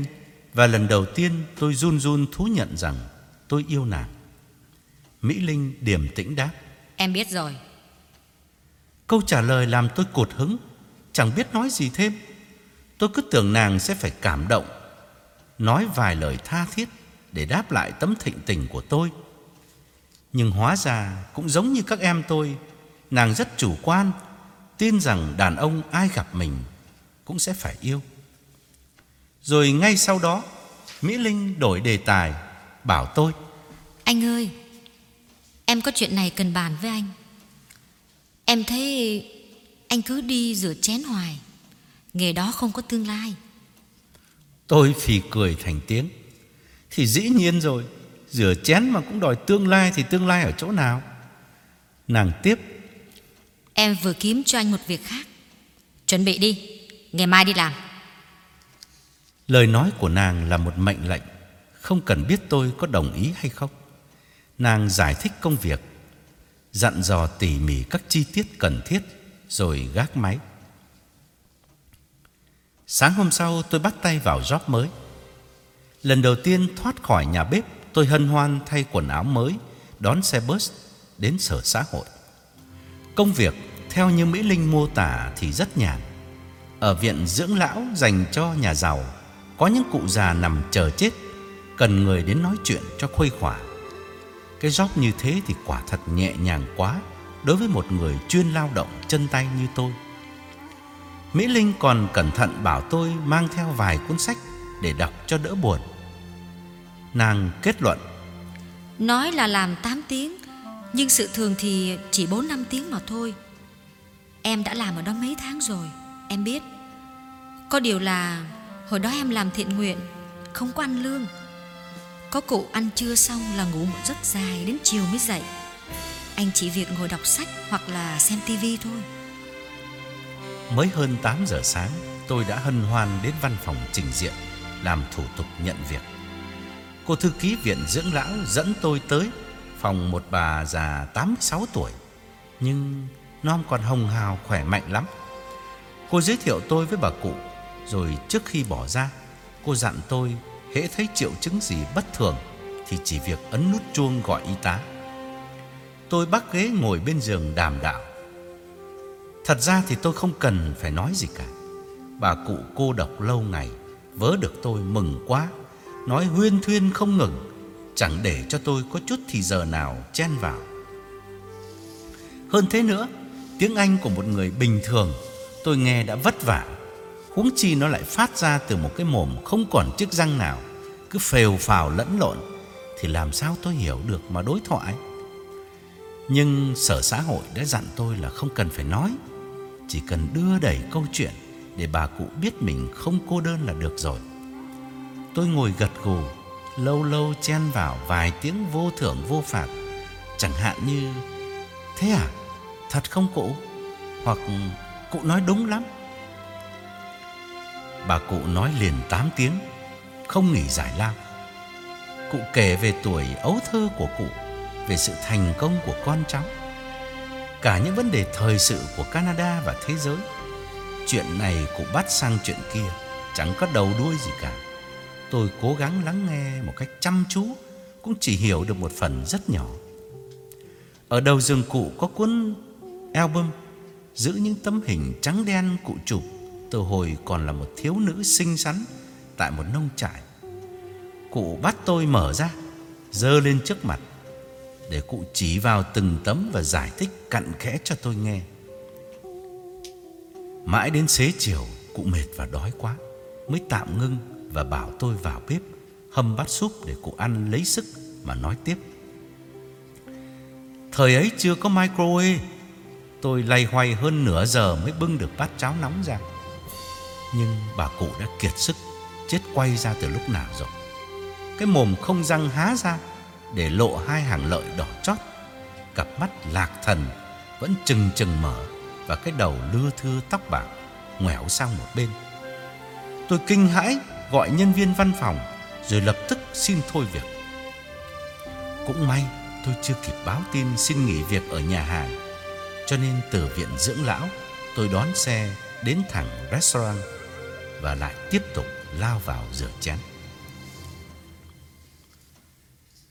Và lần đầu tiên tôi run run thú nhận rằng tôi yêu nàng. Mỹ Linh điềm tĩnh đáp: Em biết rồi. Câu trả lời làm tôi cụt hứng, chẳng biết nói gì thêm. Tôi cứ tưởng nàng sẽ phải cảm động, nói vài lời tha thiết để đáp lại tấm thịnh tình của tôi. Nhưng hóa ra cũng giống như các em tôi, nàng rất chủ quan, tin rằng đàn ông ai gặp mình cũng sẽ phải yêu. Rồi ngay sau đó, Mỹ Linh đổi đề tài, bảo tôi: Anh ơi, em có chuyện này cần bàn với anh. Em thấy anh cứ đi rửa chén hoài, nghề đó không có tương lai. Tôi phì cười thành tiếng. Thì dĩ nhiên rồi, rửa chén mà cũng đòi tương lai thì tương lai ở chỗ nào? Nàng tiếp: Em vừa kiếm cho anh một việc khác. Chuẩn bị đi, ngày mai đi làm. Lời nói của nàng là một mệnh lệnh, không cần biết tôi có đồng ý hay không. Nàng giải thích công việc, dặn dò tỉ mỉ các chi tiết cần thiết, rồi gác máy. Sáng hôm sau tôi bắt tay vào job mới. Lần đầu tiên thoát khỏi nhà bếp, tôi hân hoan thay quần áo mới, đón xe bus đến sở xã hội. Công việc theo như Mỹ Linh mô tả thì rất nhàn. Ở viện dưỡng lão dành cho nhà giàu, có những cụ già nằm chờ chết, cần người đến nói chuyện cho khuây khỏa. Cái job như thế thì quả thật nhẹ nhàng quá đối với một người chuyên lao động chân tay như tôi. Mỹ Linh còn cẩn thận bảo tôi mang theo vài cuốn sách để đọc cho đỡ buồn. Nàng kết luận: Nói là làm tám tiếng, nhưng sự thường thì chỉ bốn năm tiếng mà thôi. Em đã làm ở đó mấy tháng rồi, em biết. Có điều là hồi đó em làm thiện nguyện, không có ăn lương. Có cụ ăn trưa xong là ngủ một giấc dài đến chiều mới dậy. Anh chỉ việc ngồi đọc sách hoặc là xem tivi thôi. Mới hơn tám giờ sáng, tôi đã hân hoan đến văn phòng trình diện làm thủ tục nhận việc. Cô thư ký viện dưỡng lão dẫn tôi tới phòng một bà già tám mươi sáu tuổi, nhưng non còn hồng hào khỏe mạnh lắm. Cô giới thiệu tôi với bà cụ, rồi trước khi bỏ ra, cô dặn tôi hễ thấy triệu chứng gì bất thường thì chỉ việc ấn nút chuông gọi y tá. Tôi bắc ghế ngồi bên giường đàm đạo. Thật ra thì tôi không cần phải nói gì cả. Bà cụ cô độc lâu ngày vớ được tôi mừng quá, nói huyên thuyên không ngừng, chẳng để cho tôi có chút thì giờ nào chen vào. Hơn thế nữa, tiếng Anh của một người bình thường tôi nghe đã vất vả, huống chi nó lại phát ra từ một cái mồm không còn chiếc răng nào, cứ phèo phào lẫn lộn, thì làm sao tôi hiểu được mà đối thoại. Nhưng sở xã hội đã dặn tôi là không cần phải nói, chỉ cần đưa đẩy câu chuyện để bà cụ biết mình không cô đơn là được rồi. Tôi ngồi gật gù, lâu lâu chen vào vài tiếng vô thưởng vô phạt, chẳng hạn như: Thế à? Thật không cụ? Hoặc cụ nói đúng lắm. Bà cụ nói liền tám tiếng, không nghỉ giải lao. Cụ kể về tuổi ấu thơ của cụ, về sự thành công của con cháu, cả những vấn đề thời sự của Canada và thế giới. Chuyện này cụ bắt sang chuyện kia, chẳng có đầu đuôi gì cả. Tôi cố gắng lắng nghe một cách chăm chú, cũng chỉ hiểu được một phần rất nhỏ. Ở đầu giường cụ có cuốn album giữ những tấm hình trắng đen cụ chụp từ hồi còn là một thiếu nữ xinh xắn tại một nông trại. Cụ bắt tôi mở ra, giơ lên trước mặt để cụ chỉ vào từng tấm và giải thích cặn kẽ cho tôi nghe. Mãi đến xế chiều, cụ mệt và đói quá mới tạm ngưng và bảo tôi vào bếp hâm bát súp để cụ ăn lấy sức mà nói tiếp. Thời ấy chưa có microwave, tôi loay hoay hơn nửa giờ mới bưng được bát cháo nóng ra. Nhưng bà cụ đã kiệt sức, chết quay ra từ lúc nào rồi. Cái mồm không răng há ra để lộ hai hàng lợi đỏ chót, cặp mắt lạc thần vẫn trừng trừng mở, và cái đầu lưa thưa tóc bạc ngoẻo sang một bên. Tôi kinh hãi gọi nhân viên văn phòng, rồi lập tức xin thôi việc. Cũng may tôi chưa kịp báo tin xin nghỉ việc ở nhà hàng, cho nên từ viện dưỡng lão tôi đón xe đến thẳng restaurant và lại tiếp tục lao vào rửa chén.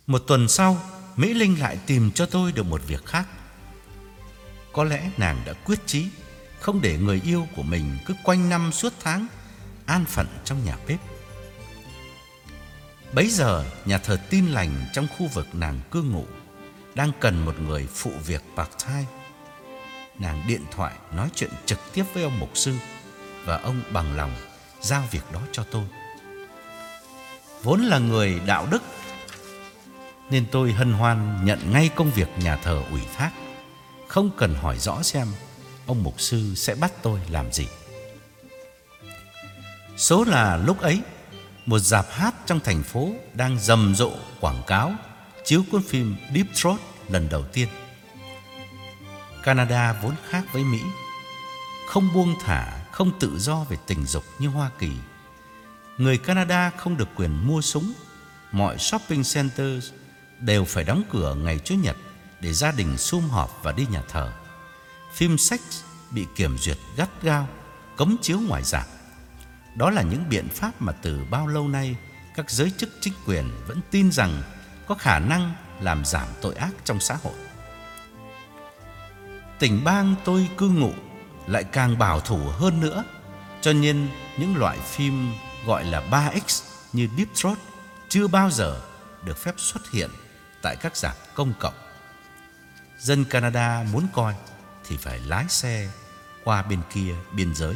Một tuần sau, Mỹ Linh lại tìm cho tôi được một việc khác. Có lẽ nàng đã quyết chí không để người yêu của mình cứ quanh năm suốt tháng an phận trong nhà bếp. Bấy giờ, nhà thờ Tin Lành trong khu vực nàng cư ngụ đang cần một người phụ việc part-time. Nàng điện thoại nói chuyện trực tiếp với ông mục sư, và ông bằng lòng giao việc đó cho tôi. Vốn là người đạo đức nên tôi hân hoan nhận ngay công việc nhà thờ ủy thác, không cần hỏi rõ xem ông mục sư sẽ bắt tôi làm gì. Số là lúc ấy, một rạp hát trong thành phố đang rầm rộ quảng cáo chiếu cuốn phim Deep Throat lần đầu tiên. Canada vốn khác với Mỹ, không buông thả, không tự do về tình dục như Hoa Kỳ. Người Canada không được quyền mua súng. Mọi shopping centers đều phải đóng cửa ngày Chủ nhật để gia đình sum họp và đi nhà thờ. Phim sex bị kiểm duyệt gắt gao, cấm chiếu ngoài rạp. Đó là những biện pháp mà từ bao lâu nay các giới chức chính quyền vẫn tin rằng có khả năng làm giảm tội ác trong xã hội. Tỉnh bang tôi cư ngụ lại càng bảo thủ hơn nữa, cho nên những loại phim gọi là ba X như Deep Throat chưa bao giờ được phép xuất hiện tại các rạp công cộng. Dân Canada muốn coi thì phải lái xe qua bên kia biên giới.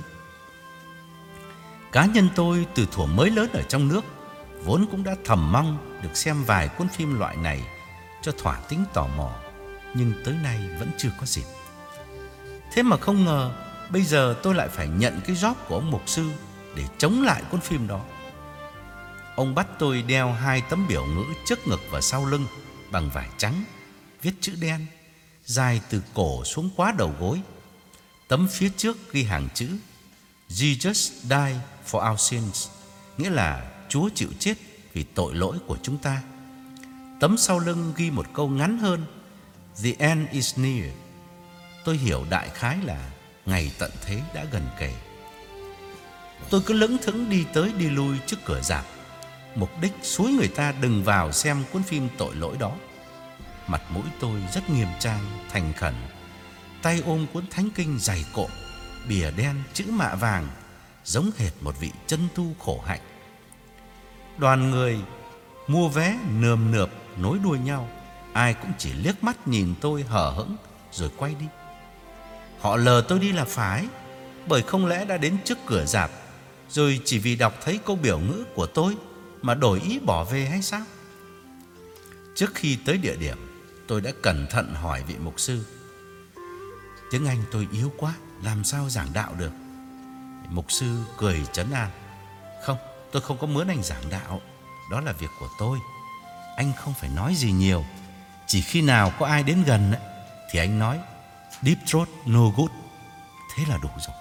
Cá nhân tôi từ thuở mới lớn ở trong nước vốn cũng đã thầm mong được xem vài cuốn phim loại này cho thỏa tính tò mò, nhưng tới nay vẫn chưa có dịp. Thế mà không ngờ bây giờ tôi lại phải nhận cái job của ông mục sư để chống lại cuốn phim đó. Ông bắt tôi đeo hai tấm biểu ngữ trước ngực và sau lưng bằng vải trắng, viết chữ đen, dài từ cổ xuống quá đầu gối. Tấm phía trước ghi hàng chữ Jesus died for our sins, nghĩa là Chúa chịu chết vì tội lỗi của chúng ta. Tấm sau lưng ghi một câu ngắn hơn, The end is near. Tôi hiểu đại khái là ngày tận thế đã gần kề. Tôi cứ lững thững đi tới đi lui trước cửa rạp, mục đích xúi người ta đừng vào xem cuốn phim tội lỗi đó. Mặt mũi tôi rất nghiêm trang, thành khẩn, tay ôm cuốn thánh kinh dày cộm, bìa đen chữ mạ vàng, giống hệt một vị chân tu khổ hạnh. Đoàn người mua vé nườm nượp nối đuôi nhau, ai cũng chỉ liếc mắt nhìn tôi hờ hững rồi quay đi. Họ lờ tôi đi là phải, bởi không lẽ đã đến trước cửa rạp rồi chỉ vì đọc thấy câu biểu ngữ của tôi mà đổi ý bỏ về hay sao? Trước khi tới địa điểm, tôi đã cẩn thận hỏi vị mục sư. Tiếng Anh tôi yếu quá, làm sao giảng đạo được? Mục sư cười trấn an. Không, tôi không có mướn anh giảng đạo, đó là việc của tôi. Anh không phải nói gì nhiều, chỉ khi nào có ai đến gần thì anh nói Deep Throat no good, thế là đủ rồi.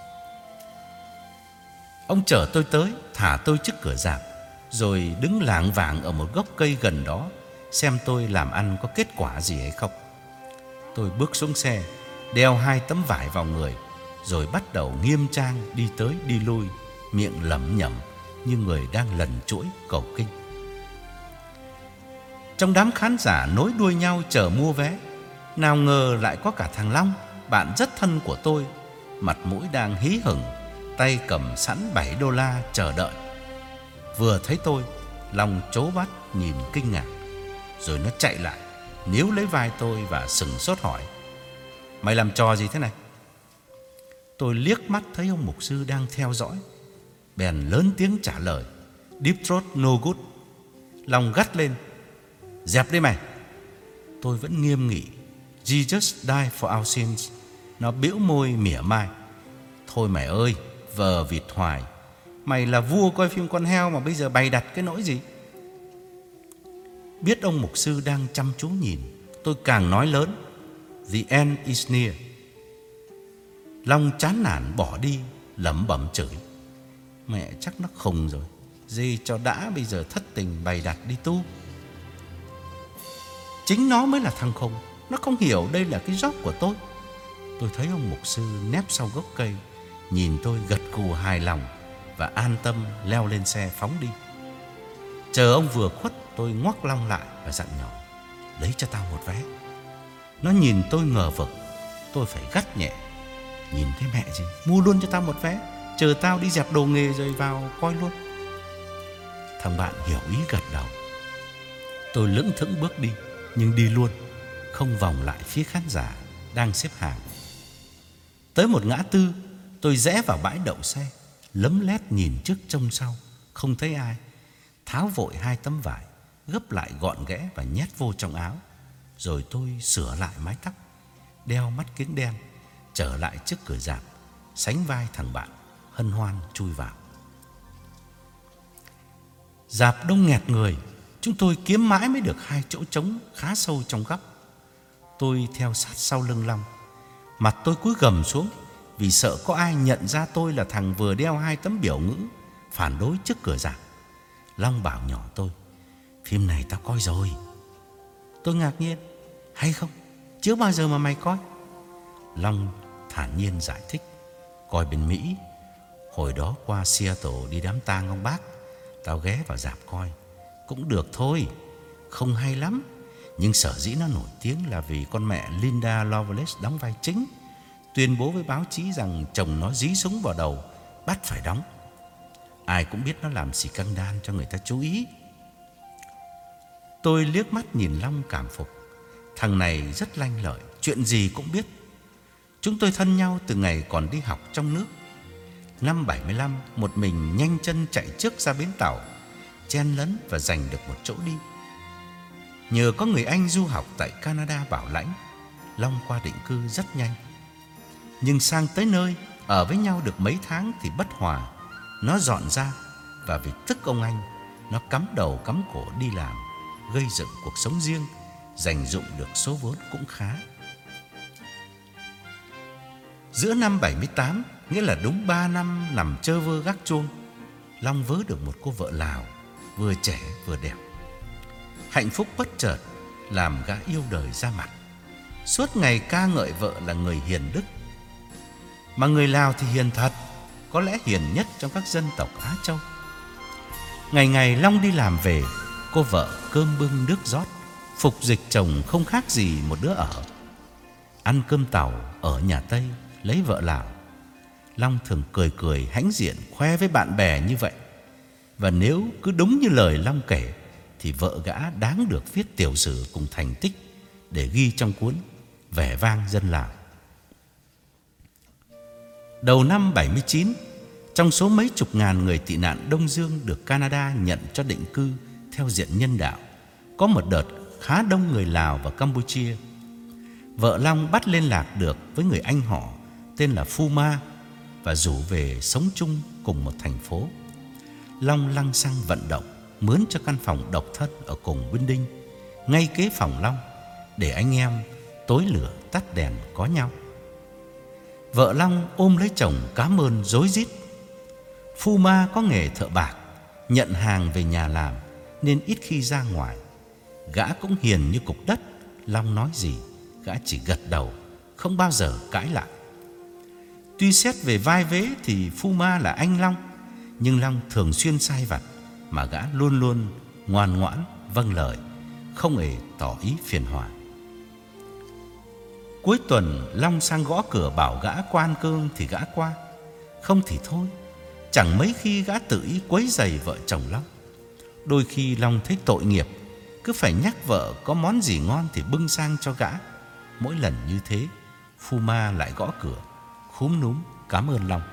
Ông chở tôi tới, thả tôi trước cửa rạp, rồi đứng lảng vảng ở một gốc cây gần đó xem tôi làm ăn có kết quả gì hay không. Tôi bước xuống xe, đeo hai tấm vải vào người, rồi bắt đầu nghiêm trang đi tới đi lui, miệng lẩm nhẩm như người đang lần chuỗi cầu kinh. Trong đám khán giả nối đuôi nhau chờ mua vé, nào ngờ lại có cả thằng Long, bạn rất thân của tôi, mặt mũi đang hí hửng, tay cầm sẵn bảy đô la chờ đợi. Vừa thấy tôi, Long trố mắt nhìn kinh ngạc, rồi nó chạy lại, níu lấy vai tôi và sừng sốt hỏi: Mày làm trò gì thế này? Tôi liếc mắt thấy ông mục sư đang theo dõi, bèn lớn tiếng trả lời: Deep Throat no good. Long gắt lên: Dẹp đi mày! Tôi vẫn nghiêm nghị: Jesus died for our sins. Nó bĩu môi mỉa mai: Thôi mày ơi, vờ vịt hoài. Mày là vua coi phim con heo mà bây giờ bày đặt cái nỗi gì? Biết ông mục sư đang chăm chú nhìn, tôi càng nói lớn: The end is near. Long chán nản bỏ đi, lẩm bẩm chửi: Mẹ chắc nó khùng rồi, dê cho đã, bây giờ thất tình bày đặt đi tu. Chính nó mới là thằng khùng, nó không hiểu đây là cái job của tôi. Tôi thấy ông mục sư nép sau gốc cây, nhìn tôi gật gù hài lòng và an tâm leo lên xe phóng đi. Chờ ông vừa khuất, tôi ngoắc Long lại và dặn nhỏ: lấy cho tao một vé. Nó nhìn tôi ngờ vực. Tôi phải gắt nhẹ: nhìn thấy mẹ gì, mua luôn cho tao một vé, chờ tao đi dẹp đồ nghề rồi vào coi luôn. Thằng bạn hiểu ý gật đầu. Tôi lững thững bước đi, nhưng đi luôn, không vòng lại phía khán giả đang xếp hàng. Tới một ngã tư, tôi rẽ vào bãi đậu xe, lấm lét nhìn trước trông sau, không thấy ai. Tháo vội hai tấm vải, gấp lại gọn ghẽ và nhét vô trong áo. Rồi tôi sửa lại mái tóc, đeo mắt kiếng đen, trở lại trước cửa rạp, sánh vai thằng bạn, hân hoan chui vào. Rạp đông nghẹt người, chúng tôi kiếm mãi mới được hai chỗ trống khá sâu trong góc. Tôi theo sát sau lưng Long, mặt tôi cúi gằm xuống vì sợ có ai nhận ra tôi là thằng vừa đeo hai tấm biểu ngữ phản đối trước cửa rạp. Long bảo nhỏ tôi: phim này tao coi rồi. Tôi ngạc nhiên: hay không? Chưa bao giờ mà mày coi. Long thản nhiên giải thích: coi bên Mỹ. Hồi đó qua Seattle đi đám tang ông bác, tao ghé vào rạp coi. Cũng được thôi, không hay lắm. Nhưng sở dĩ nó nổi tiếng là vì con mẹ Linda Lovelace đóng vai chính, tuyên bố với báo chí rằng chồng nó dí súng vào đầu, bắt phải đóng. Ai cũng biết nó làm scandal cho người ta chú ý. Tôi liếc mắt nhìn Long cảm phục. Thằng này rất lanh lợi, chuyện gì cũng biết. Chúng tôi thân nhau từ ngày còn đi học trong nước. Năm bảy mươi lăm, một mình nhanh chân chạy trước ra bến tàu, chen lấn và giành được một chỗ đi. Nhờ có người anh du học tại Canada bảo lãnh, Long qua định cư rất nhanh. Nhưng sang tới nơi, ở với nhau được mấy tháng thì bất hòa. Nó dọn ra, và vì tức ông anh, nó cắm đầu cắm cổ đi làm, gây dựng cuộc sống riêng, dành dụm được số vốn cũng khá. Giữa năm bảy mươi tám, nghĩa là đúng ba năm nằm chơ vơ gác chuông, Long vớ được một cô vợ Lào, vừa trẻ vừa đẹp. Hạnh phúc bất chợt làm gã yêu đời ra mặt, suốt ngày ca ngợi vợ là người hiền đức. Mà người Lào thì hiền thật, có lẽ hiền nhất trong các dân tộc Á Châu. Ngày ngày Long đi làm về, cô vợ cơm bưng nước rót, phục dịch chồng không khác gì một đứa ở. Ăn cơm tàu ở nhà Tây lấy vợ Lào, Long thường cười cười hãnh diện khoe với bạn bè như vậy. Và nếu cứ đúng như lời Long kể, thì vợ gã đáng được viết tiểu sử cùng thành tích để ghi trong cuốn Vẻ vang dân Lào. Đầu năm bảy mươi chín, trong số mấy chục ngàn người tị nạn Đông Dương được Canada nhận cho định cư theo diện nhân đạo, có một đợt khá đông người Lào và Campuchia. Vợ Long bắt liên lạc được với người anh họ tên là Phu Ma và rủ về sống chung cùng một thành phố. Long lăng xăng vận động mướn cho căn phòng độc thân ở cùng Winding, ngay kế phòng Long, để anh em tối lửa tắt đèn có nhau. Vợ Long ôm lấy chồng cảm ơn rối rít. Phu Ma có nghề thợ bạc, nhận hàng về nhà làm nên ít khi ra ngoài. Gã cũng hiền như cục đất, Long nói gì gã chỉ gật đầu, không bao giờ cãi lại. Tuy xét về vai vế thì Phu Ma là anh Long, nhưng Long thường xuyên sai vặt, mà gã luôn luôn ngoan ngoãn vâng lời, không hề tỏ ý phiền hòa. Cuối tuần Long sang gõ cửa bảo gã qua ăn cơm thì gã qua, không thì thôi. Chẳng mấy khi gã tự ý quấy rầy vợ chồng Long. Đôi khi Long thấy tội nghiệp, cứ phải nhắc vợ có món gì ngon thì bưng sang cho gã. Mỗi lần như thế, Phu Ma lại gõ cửa, khúm núm cảm ơn Long.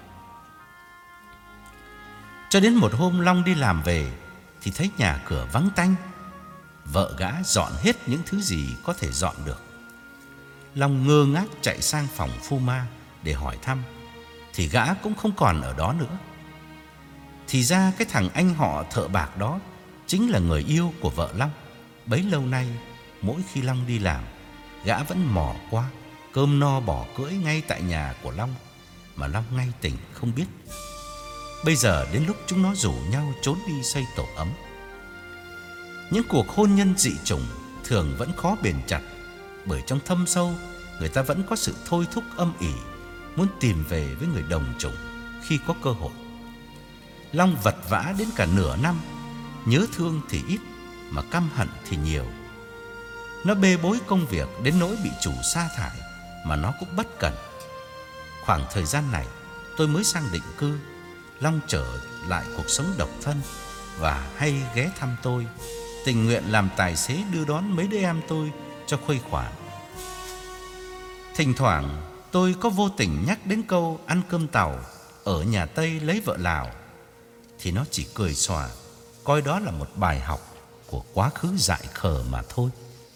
Cho đến một hôm Long đi làm về thì thấy nhà cửa vắng tanh. Vợ gã dọn hết những thứ gì có thể dọn được. Long ngơ ngác chạy sang phòng Phu Ma để hỏi thăm, thì gã cũng không còn ở đó nữa. Thì ra cái thằng anh họ thợ bạc đó chính là người yêu của vợ Long. Bấy lâu nay, mỗi khi Long đi làm, gã vẫn mò qua, cơm no bỏ cưỡi ngay tại nhà của Long, mà Long ngay tỉnh không biết. Bây giờ đến lúc chúng nó rủ nhau trốn đi xây tổ ấm. Những cuộc hôn nhân dị chủng thường vẫn khó bền chặt, bởi trong thâm sâu người ta vẫn có sự thôi thúc âm ỉ, muốn tìm về với người đồng chủng khi có cơ hội. Long vật vã đến cả nửa năm, nhớ thương thì ít mà căm hận thì nhiều. Nó bê bối công việc đến nỗi bị chủ sa thải mà nó cũng bất cẩn. Khoảng thời gian này tôi mới sang định cư, Long trở lại cuộc sống độc thân và hay ghé thăm tôi, tình nguyện làm tài xế đưa đón mấy đứa em tôi cho khuây khỏa. Thỉnh thoảng tôi có vô tình nhắc đến câu ăn cơm tàu ở nhà Tây lấy vợ Lào, thì nó chỉ cười xòa, coi đó là một bài học của quá khứ dại khờ mà thôi.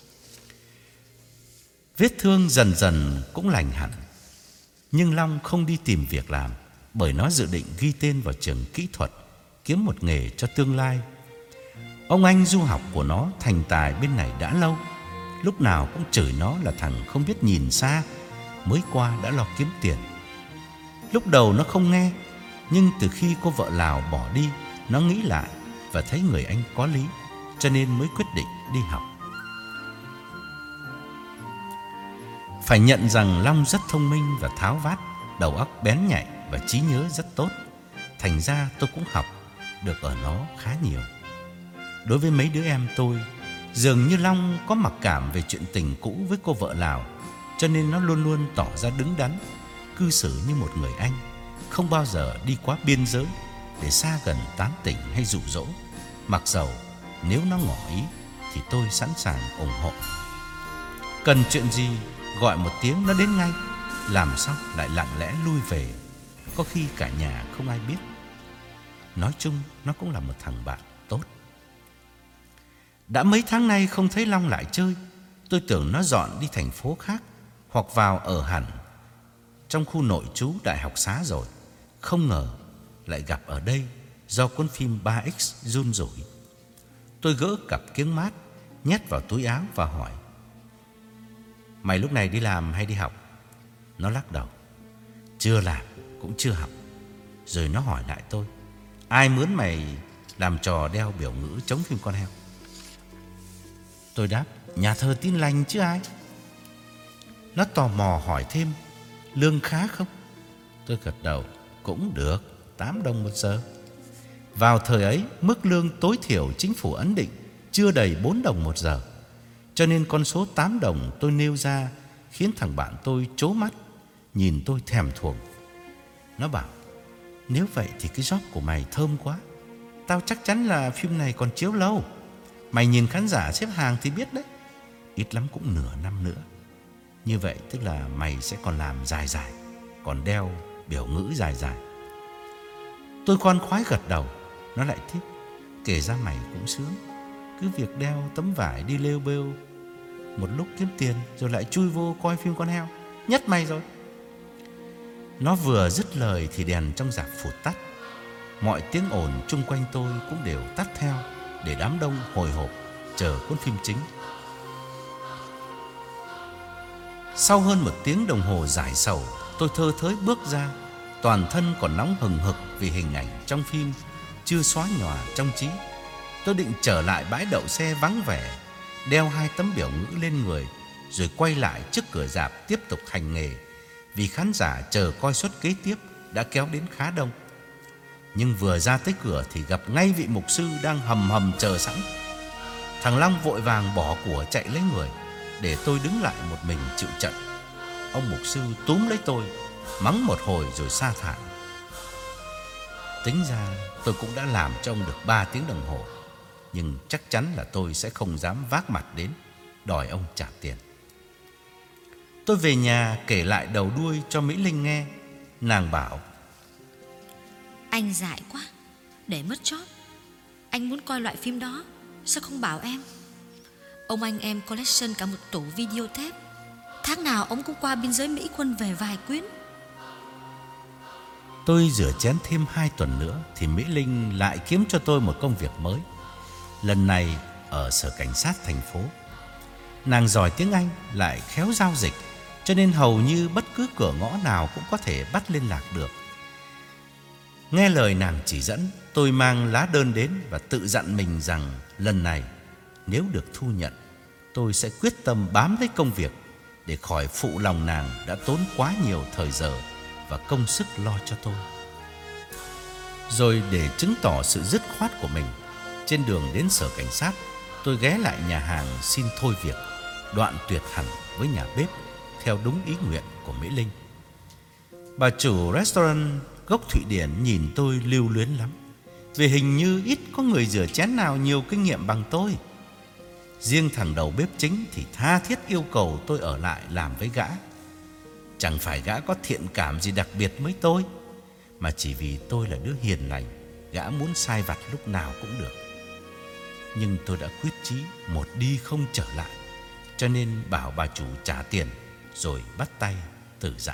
Vết thương dần dần cũng lành hẳn, nhưng Long không đi tìm việc làm, bởi nó dự định ghi tên vào trường kỹ thuật, kiếm một nghề cho tương lai. Ông anh du học của nó thành tài bên này đã lâu, lúc nào cũng chửi nó là thằng không biết nhìn xa, mới qua đã lo kiếm tiền. Lúc đầu nó không nghe, nhưng từ khi cô vợ Lào bỏ đi, nó nghĩ lại và thấy người anh có lý, cho nên mới quyết định đi học. Phải nhận rằng Long rất thông minh và tháo vát, đầu óc bén nhạy và trí nhớ rất tốt. Thành ra tôi cũng học được ở nó khá nhiều. Đối với mấy đứa em tôi, dường như Long có mặc cảm về chuyện tình cũ với cô vợ Lào, cho nên nó luôn luôn tỏ ra đứng đắn, cư xử như một người anh, không bao giờ đi quá biên giới để xa gần tán tỉnh hay dụ dỗ. Mặc dầu nếu nó ngỏ ý thì tôi sẵn sàng ủng hộ. Cần chuyện gì gọi một tiếng nó đến ngay, làm sao lại lặng lẽ lui về, có khi cả nhà không ai biết. Nói chung nó cũng là một thằng bạn tốt. Đã mấy tháng nay không thấy Long lại chơi, tôi tưởng nó dọn đi thành phố khác hoặc vào ở hẳn trong khu nội trú đại học xá rồi. Không ngờ lại gặp ở đây do cuốn phim ba X run rủi. Tôi gỡ cặp kiếng mát, nhét vào túi áo và hỏi: "Mày lúc này đi làm hay đi học?" Nó lắc đầu: "Chưa làm cũng chưa học." Rồi nó hỏi lại tôi: "Ai mướn mày làm trò đeo biểu ngữ chống phim con heo?" Tôi đáp: "Nhà thờ Tin Lành chứ ai." Nó tò mò hỏi thêm: "Lương khá không?" Tôi gật đầu: "Cũng được, tám đồng một giờ." Vào thời ấy, mức lương tối thiểu chính phủ ấn định chưa đầy bốn đồng một giờ, cho nên con số tám đồng tôi nêu ra khiến thằng bạn tôi trố mắt, nhìn tôi thèm thuồng. Nó bảo: "Nếu vậy thì cái job của mày thơm quá. Tao chắc chắn là phim này còn chiếu lâu. Mày nhìn khán giả xếp hàng thì biết đấy. Ít lắm cũng nửa năm nữa. Như vậy tức là mày sẽ còn làm dài dài, còn đeo biểu ngữ dài dài." Tôi khoan khoái gật đầu. Nó lại tiếp: "Kể ra mày cũng sướng, cứ việc đeo tấm vải đi lêu bêu một lúc kiếm tiền, rồi lại chui vô coi phim con heo, nhất mày rồi." Nó vừa dứt lời thì đèn trong rạp phụt tắt. Mọi tiếng ồn chung quanh tôi cũng đều tắt theo, để đám đông hồi hộp chờ cuốn phim chính. Sau hơn một tiếng đồng hồ giải sầu, tôi thơ thới bước ra, toàn thân còn nóng hừng hực vì hình ảnh trong phim chưa xóa nhòa trong trí. Tôi định trở lại bãi đậu xe vắng vẻ, đeo hai tấm biểu ngữ lên người, rồi quay lại trước cửa rạp tiếp tục hành nghề, vì khán giả chờ coi suất kế tiếp đã kéo đến khá đông. Nhưng vừa ra tới cửa thì gặp ngay vị mục sư đang hầm hầm chờ sẵn. Thằng Long vội vàng bỏ của chạy lấy người, để tôi đứng lại một mình chịu trận. Ông mục sư túm lấy tôi, mắng một hồi rồi sa thải. Tính ra tôi cũng đã làm cho ông được ba tiếng đồng hồ, nhưng chắc chắn là tôi sẽ không dám vác mặt đến đòi ông trả tiền. Tôi về nhà kể lại đầu đuôi cho Mỹ Linh nghe. Nàng bảo: "Anh dại quá, để mất job. Anh muốn coi loại phim đó, sao không bảo em? Ông anh em collection cả một tủ video tape. Tháng nào ông cũng qua biên giới Mỹ quân về vài quyển." Tôi rửa chén thêm hai tuần nữa thì Mỹ Linh lại kiếm cho tôi một công việc mới, lần này ở sở cảnh sát thành phố. Nàng giỏi tiếng Anh, lại khéo giao dịch, cho nên hầu như bất cứ cửa ngõ nào cũng có thể bắt liên lạc được. Nghe lời nàng chỉ dẫn, tôi mang lá đơn đến và tự dặn mình rằng lần này nếu được thu nhận, tôi sẽ quyết tâm bám lấy công việc để khỏi phụ lòng nàng đã tốn quá nhiều thời giờ và công sức lo cho tôi. Rồi để chứng tỏ sự dứt khoát của mình, trên đường đến sở cảnh sát, tôi ghé lại nhà hàng xin thôi việc. đoạn tuyệt hẳn với nhà bếp theo đúng ý nguyện của Mỹ Linh. Bà chủ restaurant gốc Thụy Điển nhìn tôi lưu luyến lắm, vì hình như ít có người rửa chén nào nhiều kinh nghiệm bằng tôi. Riêng thằng đầu bếp chính thì tha thiết yêu cầu tôi ở lại làm với gã. Chẳng phải gã có thiện cảm gì đặc biệt với tôi, mà chỉ vì tôi là đứa hiền lành, gã muốn sai vặt lúc nào cũng được. Nhưng tôi đã quyết chí một đi không trở lại, cho nên bảo bà chủ trả tiền rồi bắt tay từ giã.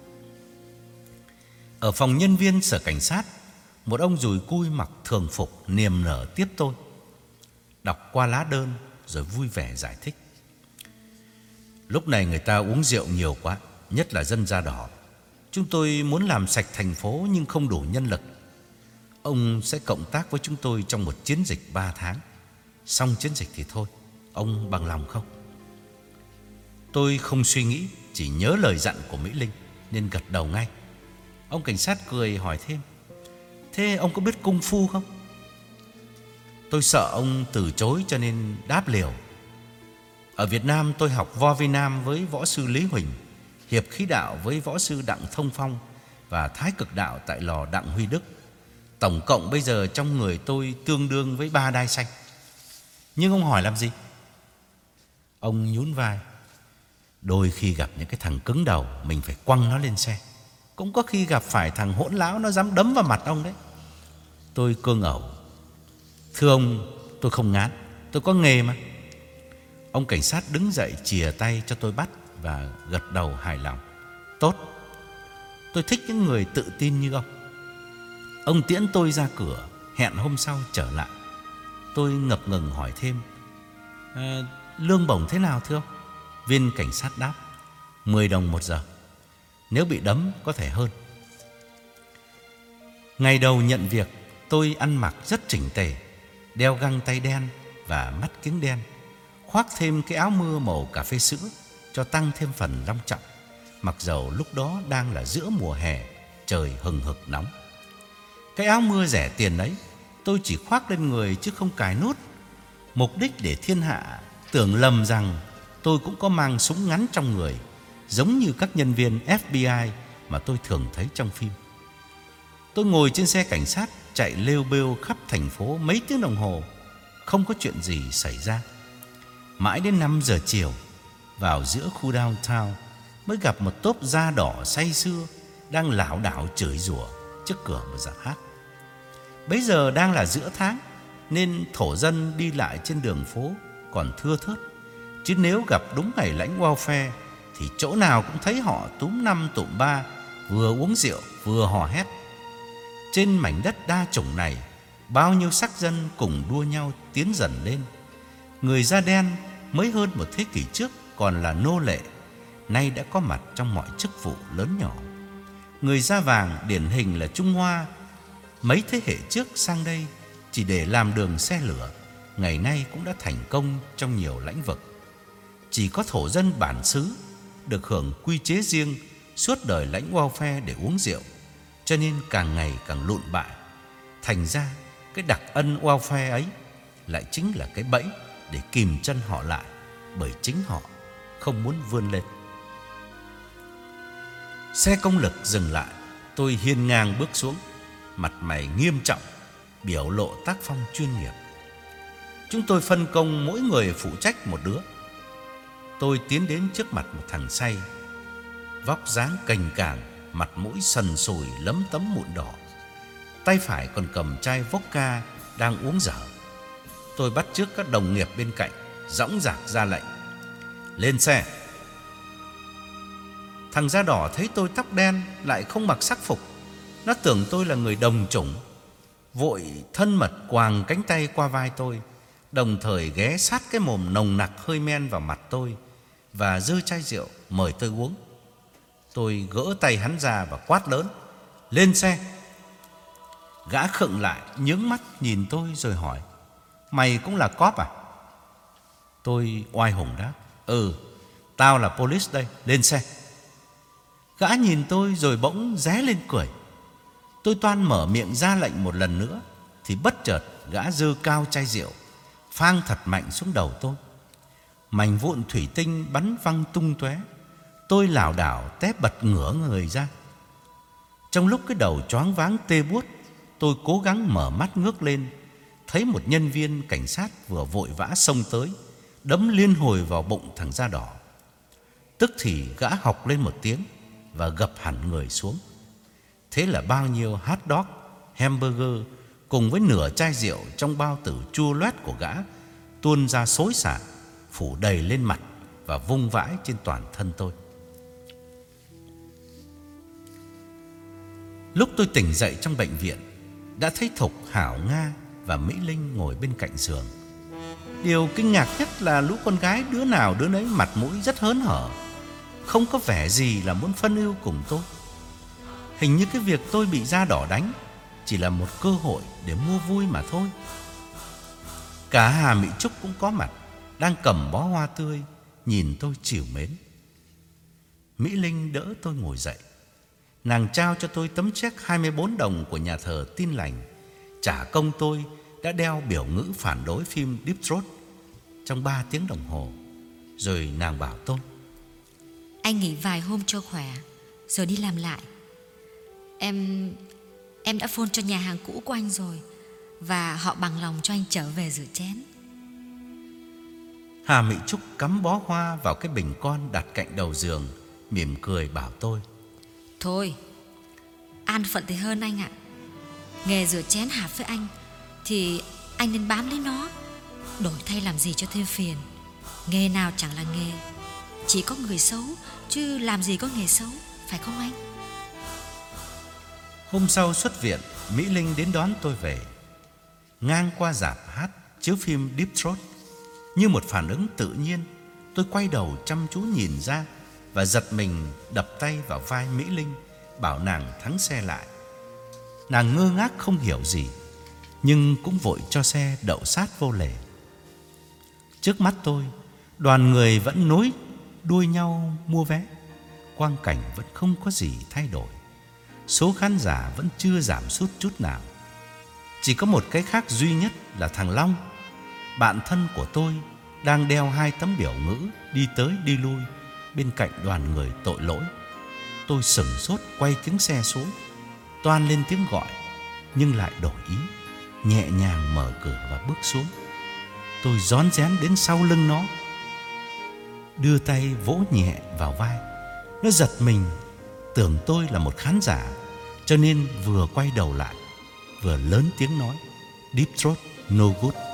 Ở phòng nhân viên sở cảnh sát, một ông dùi cui mặc thường phục niềm nở tiếp tôi, đọc qua lá đơn rồi vui vẻ giải thích. Lúc này người ta uống rượu nhiều quá, nhất là dân da đỏ. Chúng tôi muốn làm sạch thành phố nhưng không đủ nhân lực. Ông sẽ cộng tác với chúng tôi trong một chiến dịch ba tháng. Xong chiến dịch thì thôi, ông bằng lòng không? Tôi không suy nghĩ, chỉ nhớ lời dặn của Mỹ Linh nên gật đầu ngay. Ông cảnh sát cười hỏi thêm: thế ông có biết cung phu không? Tôi sợ ông từ chối cho nên đáp liều: ở Việt Nam tôi học võ Việt Nam với võ sư Lý Huỳnh, hiệp khí đạo với võ sư Đặng Thông Phong và thái cực đạo tại lò Đặng Huy Đức. Tổng cộng bây giờ trong người tôi tương đương với ba đai xanh. Nhưng ông hỏi làm gì? Ông nhún vai: đôi khi gặp những cái thằng cứng đầu, mình phải quăng nó lên xe. Cũng có khi gặp phải thằng hỗn láo nó dám đấm vào mặt ông đấy. Tôi cương ẩu: thưa ông, tôi không ngán, tôi có nghề mà. Ông cảnh sát đứng dậy chìa tay cho tôi bắt và gật đầu hài lòng: tốt, tôi thích những người tự tin như ông. Ông tiễn tôi ra cửa, hẹn hôm sau trở lại. Tôi ngập ngừng hỏi thêm: à, lương bổng thế nào thưa ông? Viên cảnh sát đáp: mười đồng một giờ. Nếu bị đấm có thể hơn. Ngày đầu nhận việc, tôi ăn mặc rất chỉnh tề, đeo găng tay đen và mắt kiếng đen, khoác thêm cái áo mưa màu cà phê sữa cho tăng thêm phần long trọng, mặc dầu lúc đó đang là giữa mùa hè, trời hừng hực nóng. Cái áo mưa rẻ tiền ấy tôi chỉ khoác lên người chứ không cài nút, mục đích để thiên hạ tưởng lầm rằng tôi cũng có mang súng ngắn trong người, giống như các nhân viên ép bê i mà tôi thường thấy trong phim. Tôi ngồi trên xe cảnh sát chạy lêu bêu khắp thành phố mấy tiếng đồng hồ, không có chuyện gì xảy ra. Mãi đến năm giờ chiều, vào giữa khu downtown mới gặp một tốp da đỏ say sưa đang lảo đảo chửi rủa trước cửa một dạp hát. Bấy giờ đang là giữa tháng nên thổ dân đi lại trên đường phố còn thưa thớt, chứ nếu gặp đúng ngày lãnh welfare thì chỗ nào cũng thấy họ túm năm tụm ba, vừa uống rượu vừa hò hét. Trên mảnh đất đa chủng này, bao nhiêu sắc dân cùng đua nhau tiến dần lên. Người da đen mới hơn một thế kỷ trước còn là nô lệ, nay đã có mặt trong mọi chức vụ lớn nhỏ. Người da vàng điển hình là Trung Hoa, mấy thế hệ trước sang đây chỉ để làm đường xe lửa, ngày nay cũng đã thành công trong nhiều lĩnh vực. Chỉ có thổ dân bản xứ được hưởng quy chế riêng, suốt đời lãnh welfare để uống rượu, cho nên càng ngày càng lụn bại. Thành ra cái đặc ân welfare ấy lại chính là cái bẫy để kìm chân họ lại, bởi chính họ không muốn vươn lên. Xe công lực dừng lại, tôi hiên ngang bước xuống, mặt mày nghiêm trọng, biểu lộ tác phong chuyên nghiệp. Chúng tôi phân công mỗi người phụ trách một đứa. Tôi tiến đến trước mặt một thằng say, vóc dáng cành càng, mặt mũi sần sùi lấm tấm mụn đỏ, tay phải còn cầm chai vodka đang uống dở. Tôi bắt chước các đồng nghiệp bên cạnh, dõng dạc ra lệnh: lên xe. Thằng da đỏ thấy tôi tóc đen lại không mặc sắc phục, nó tưởng tôi là người đồng chủng, vội thân mật quàng cánh tay qua vai tôi, đồng thời ghé sát cái mồm nồng nặc hơi men vào mặt tôi và giơ chai rượu mời tôi uống. Tôi gỡ tay hắn ra và quát lớn: lên xe. Gã khựng lại, nhướng mắt nhìn tôi rồi hỏi: mày cũng là cóp à? Tôi oai hùng đáp: ừ, tao là police đây, lên xe. Gã nhìn tôi rồi bỗng ré lên cười. Tôi toan mở miệng ra lệnh một lần nữa thì bất chợt gã giơ cao chai rượu, phang thật mạnh xuống đầu tôi. Mảnh vụn thủy tinh bắn văng tung tóe. Tôi lảo đảo té bật ngửa người ra. Trong lúc cái đầu choáng váng tê buốt, tôi cố gắng mở mắt ngước lên, thấy một nhân viên cảnh sát vừa vội vã xông tới, đấm liên hồi vào bụng thằng da đỏ. Tức thì gã học lên một tiếng và gập hẳn người xuống. Thế là bao nhiêu hot dog, hamburger cùng với nửa chai rượu trong bao tử chua loét của gã tuôn ra xối xả, phủ đầy lên mặt và vung vãi trên toàn thân tôi. Lúc tôi tỉnh dậy trong bệnh viện, đã thấy Thục, Hảo, Nga và Mỹ Linh ngồi bên cạnh giường. Điều kinh ngạc nhất là lũ con gái đứa nào đứa nấy mặt mũi rất hớn hở, không có vẻ gì là muốn phân ưu cùng tôi. Hình như cái việc tôi bị da đỏ đánh chỉ là một cơ hội để mua vui mà thôi. Cả Hà Mỹ Trúc cũng có mặt, đang cầm bó hoa tươi, nhìn tôi trìu mến. Mỹ Linh đỡ tôi ngồi dậy. Nàng trao cho tôi tấm check hai mươi bốn đồng của nhà thờ Tin Lành, trả công tôi đã đeo biểu ngữ phản đối phim Deep Throat trong ba tiếng đồng hồ. Rồi nàng bảo tôi: Anh nghỉ vài hôm cho khỏe rồi đi làm lại. Em Em đã phone cho nhà hàng cũ của anh rồi, và họ bằng lòng cho anh trở về rửa chén. Hà Mỹ Trúc cắm bó hoa vào cái bình con đặt cạnh đầu giường, mỉm cười bảo tôi: Thôi, an phận thì hơn anh ạ. Nghề rửa chén hợp với anh thì anh nên bám lấy nó, đổi thay làm gì cho thêm phiền. Nghề nào chẳng là nghề, chỉ có người xấu chứ làm gì có nghề xấu, phải không anh? Hôm sau xuất viện, Mỹ Linh đến đón tôi về. Ngang qua rạp hát chiếu phim Deep Throat, như một phản ứng tự nhiên, tôi quay đầu chăm chú nhìn ra và giật mình đập tay vào vai Mỹ Linh, bảo nàng thắng xe lại. Nàng ngơ ngác không hiểu gì, nhưng cũng vội cho xe đậu sát vô lề. Trước mắt tôi, đoàn người vẫn nối đuôi nhau mua vé. Quang cảnh vẫn không có gì thay đổi. Số khán giả vẫn chưa giảm sút chút nào. Chỉ có một cái khác duy nhất là thằng Long, bạn thân của tôi, đang đeo hai tấm biểu ngữ đi tới đi lui bên cạnh đoàn người tội lỗi. Tôi sửng sốt quay kính xe xuống, toan lên tiếng gọi, nhưng lại đổi ý, nhẹ nhàng mở cửa và bước xuống. Tôi rón rén đến sau lưng nó, đưa tay vỗ nhẹ vào vai. Nó giật mình, tưởng tôi là một khán giả, cho nên vừa quay đầu lại, vừa lớn tiếng nói: Deep Throat no good.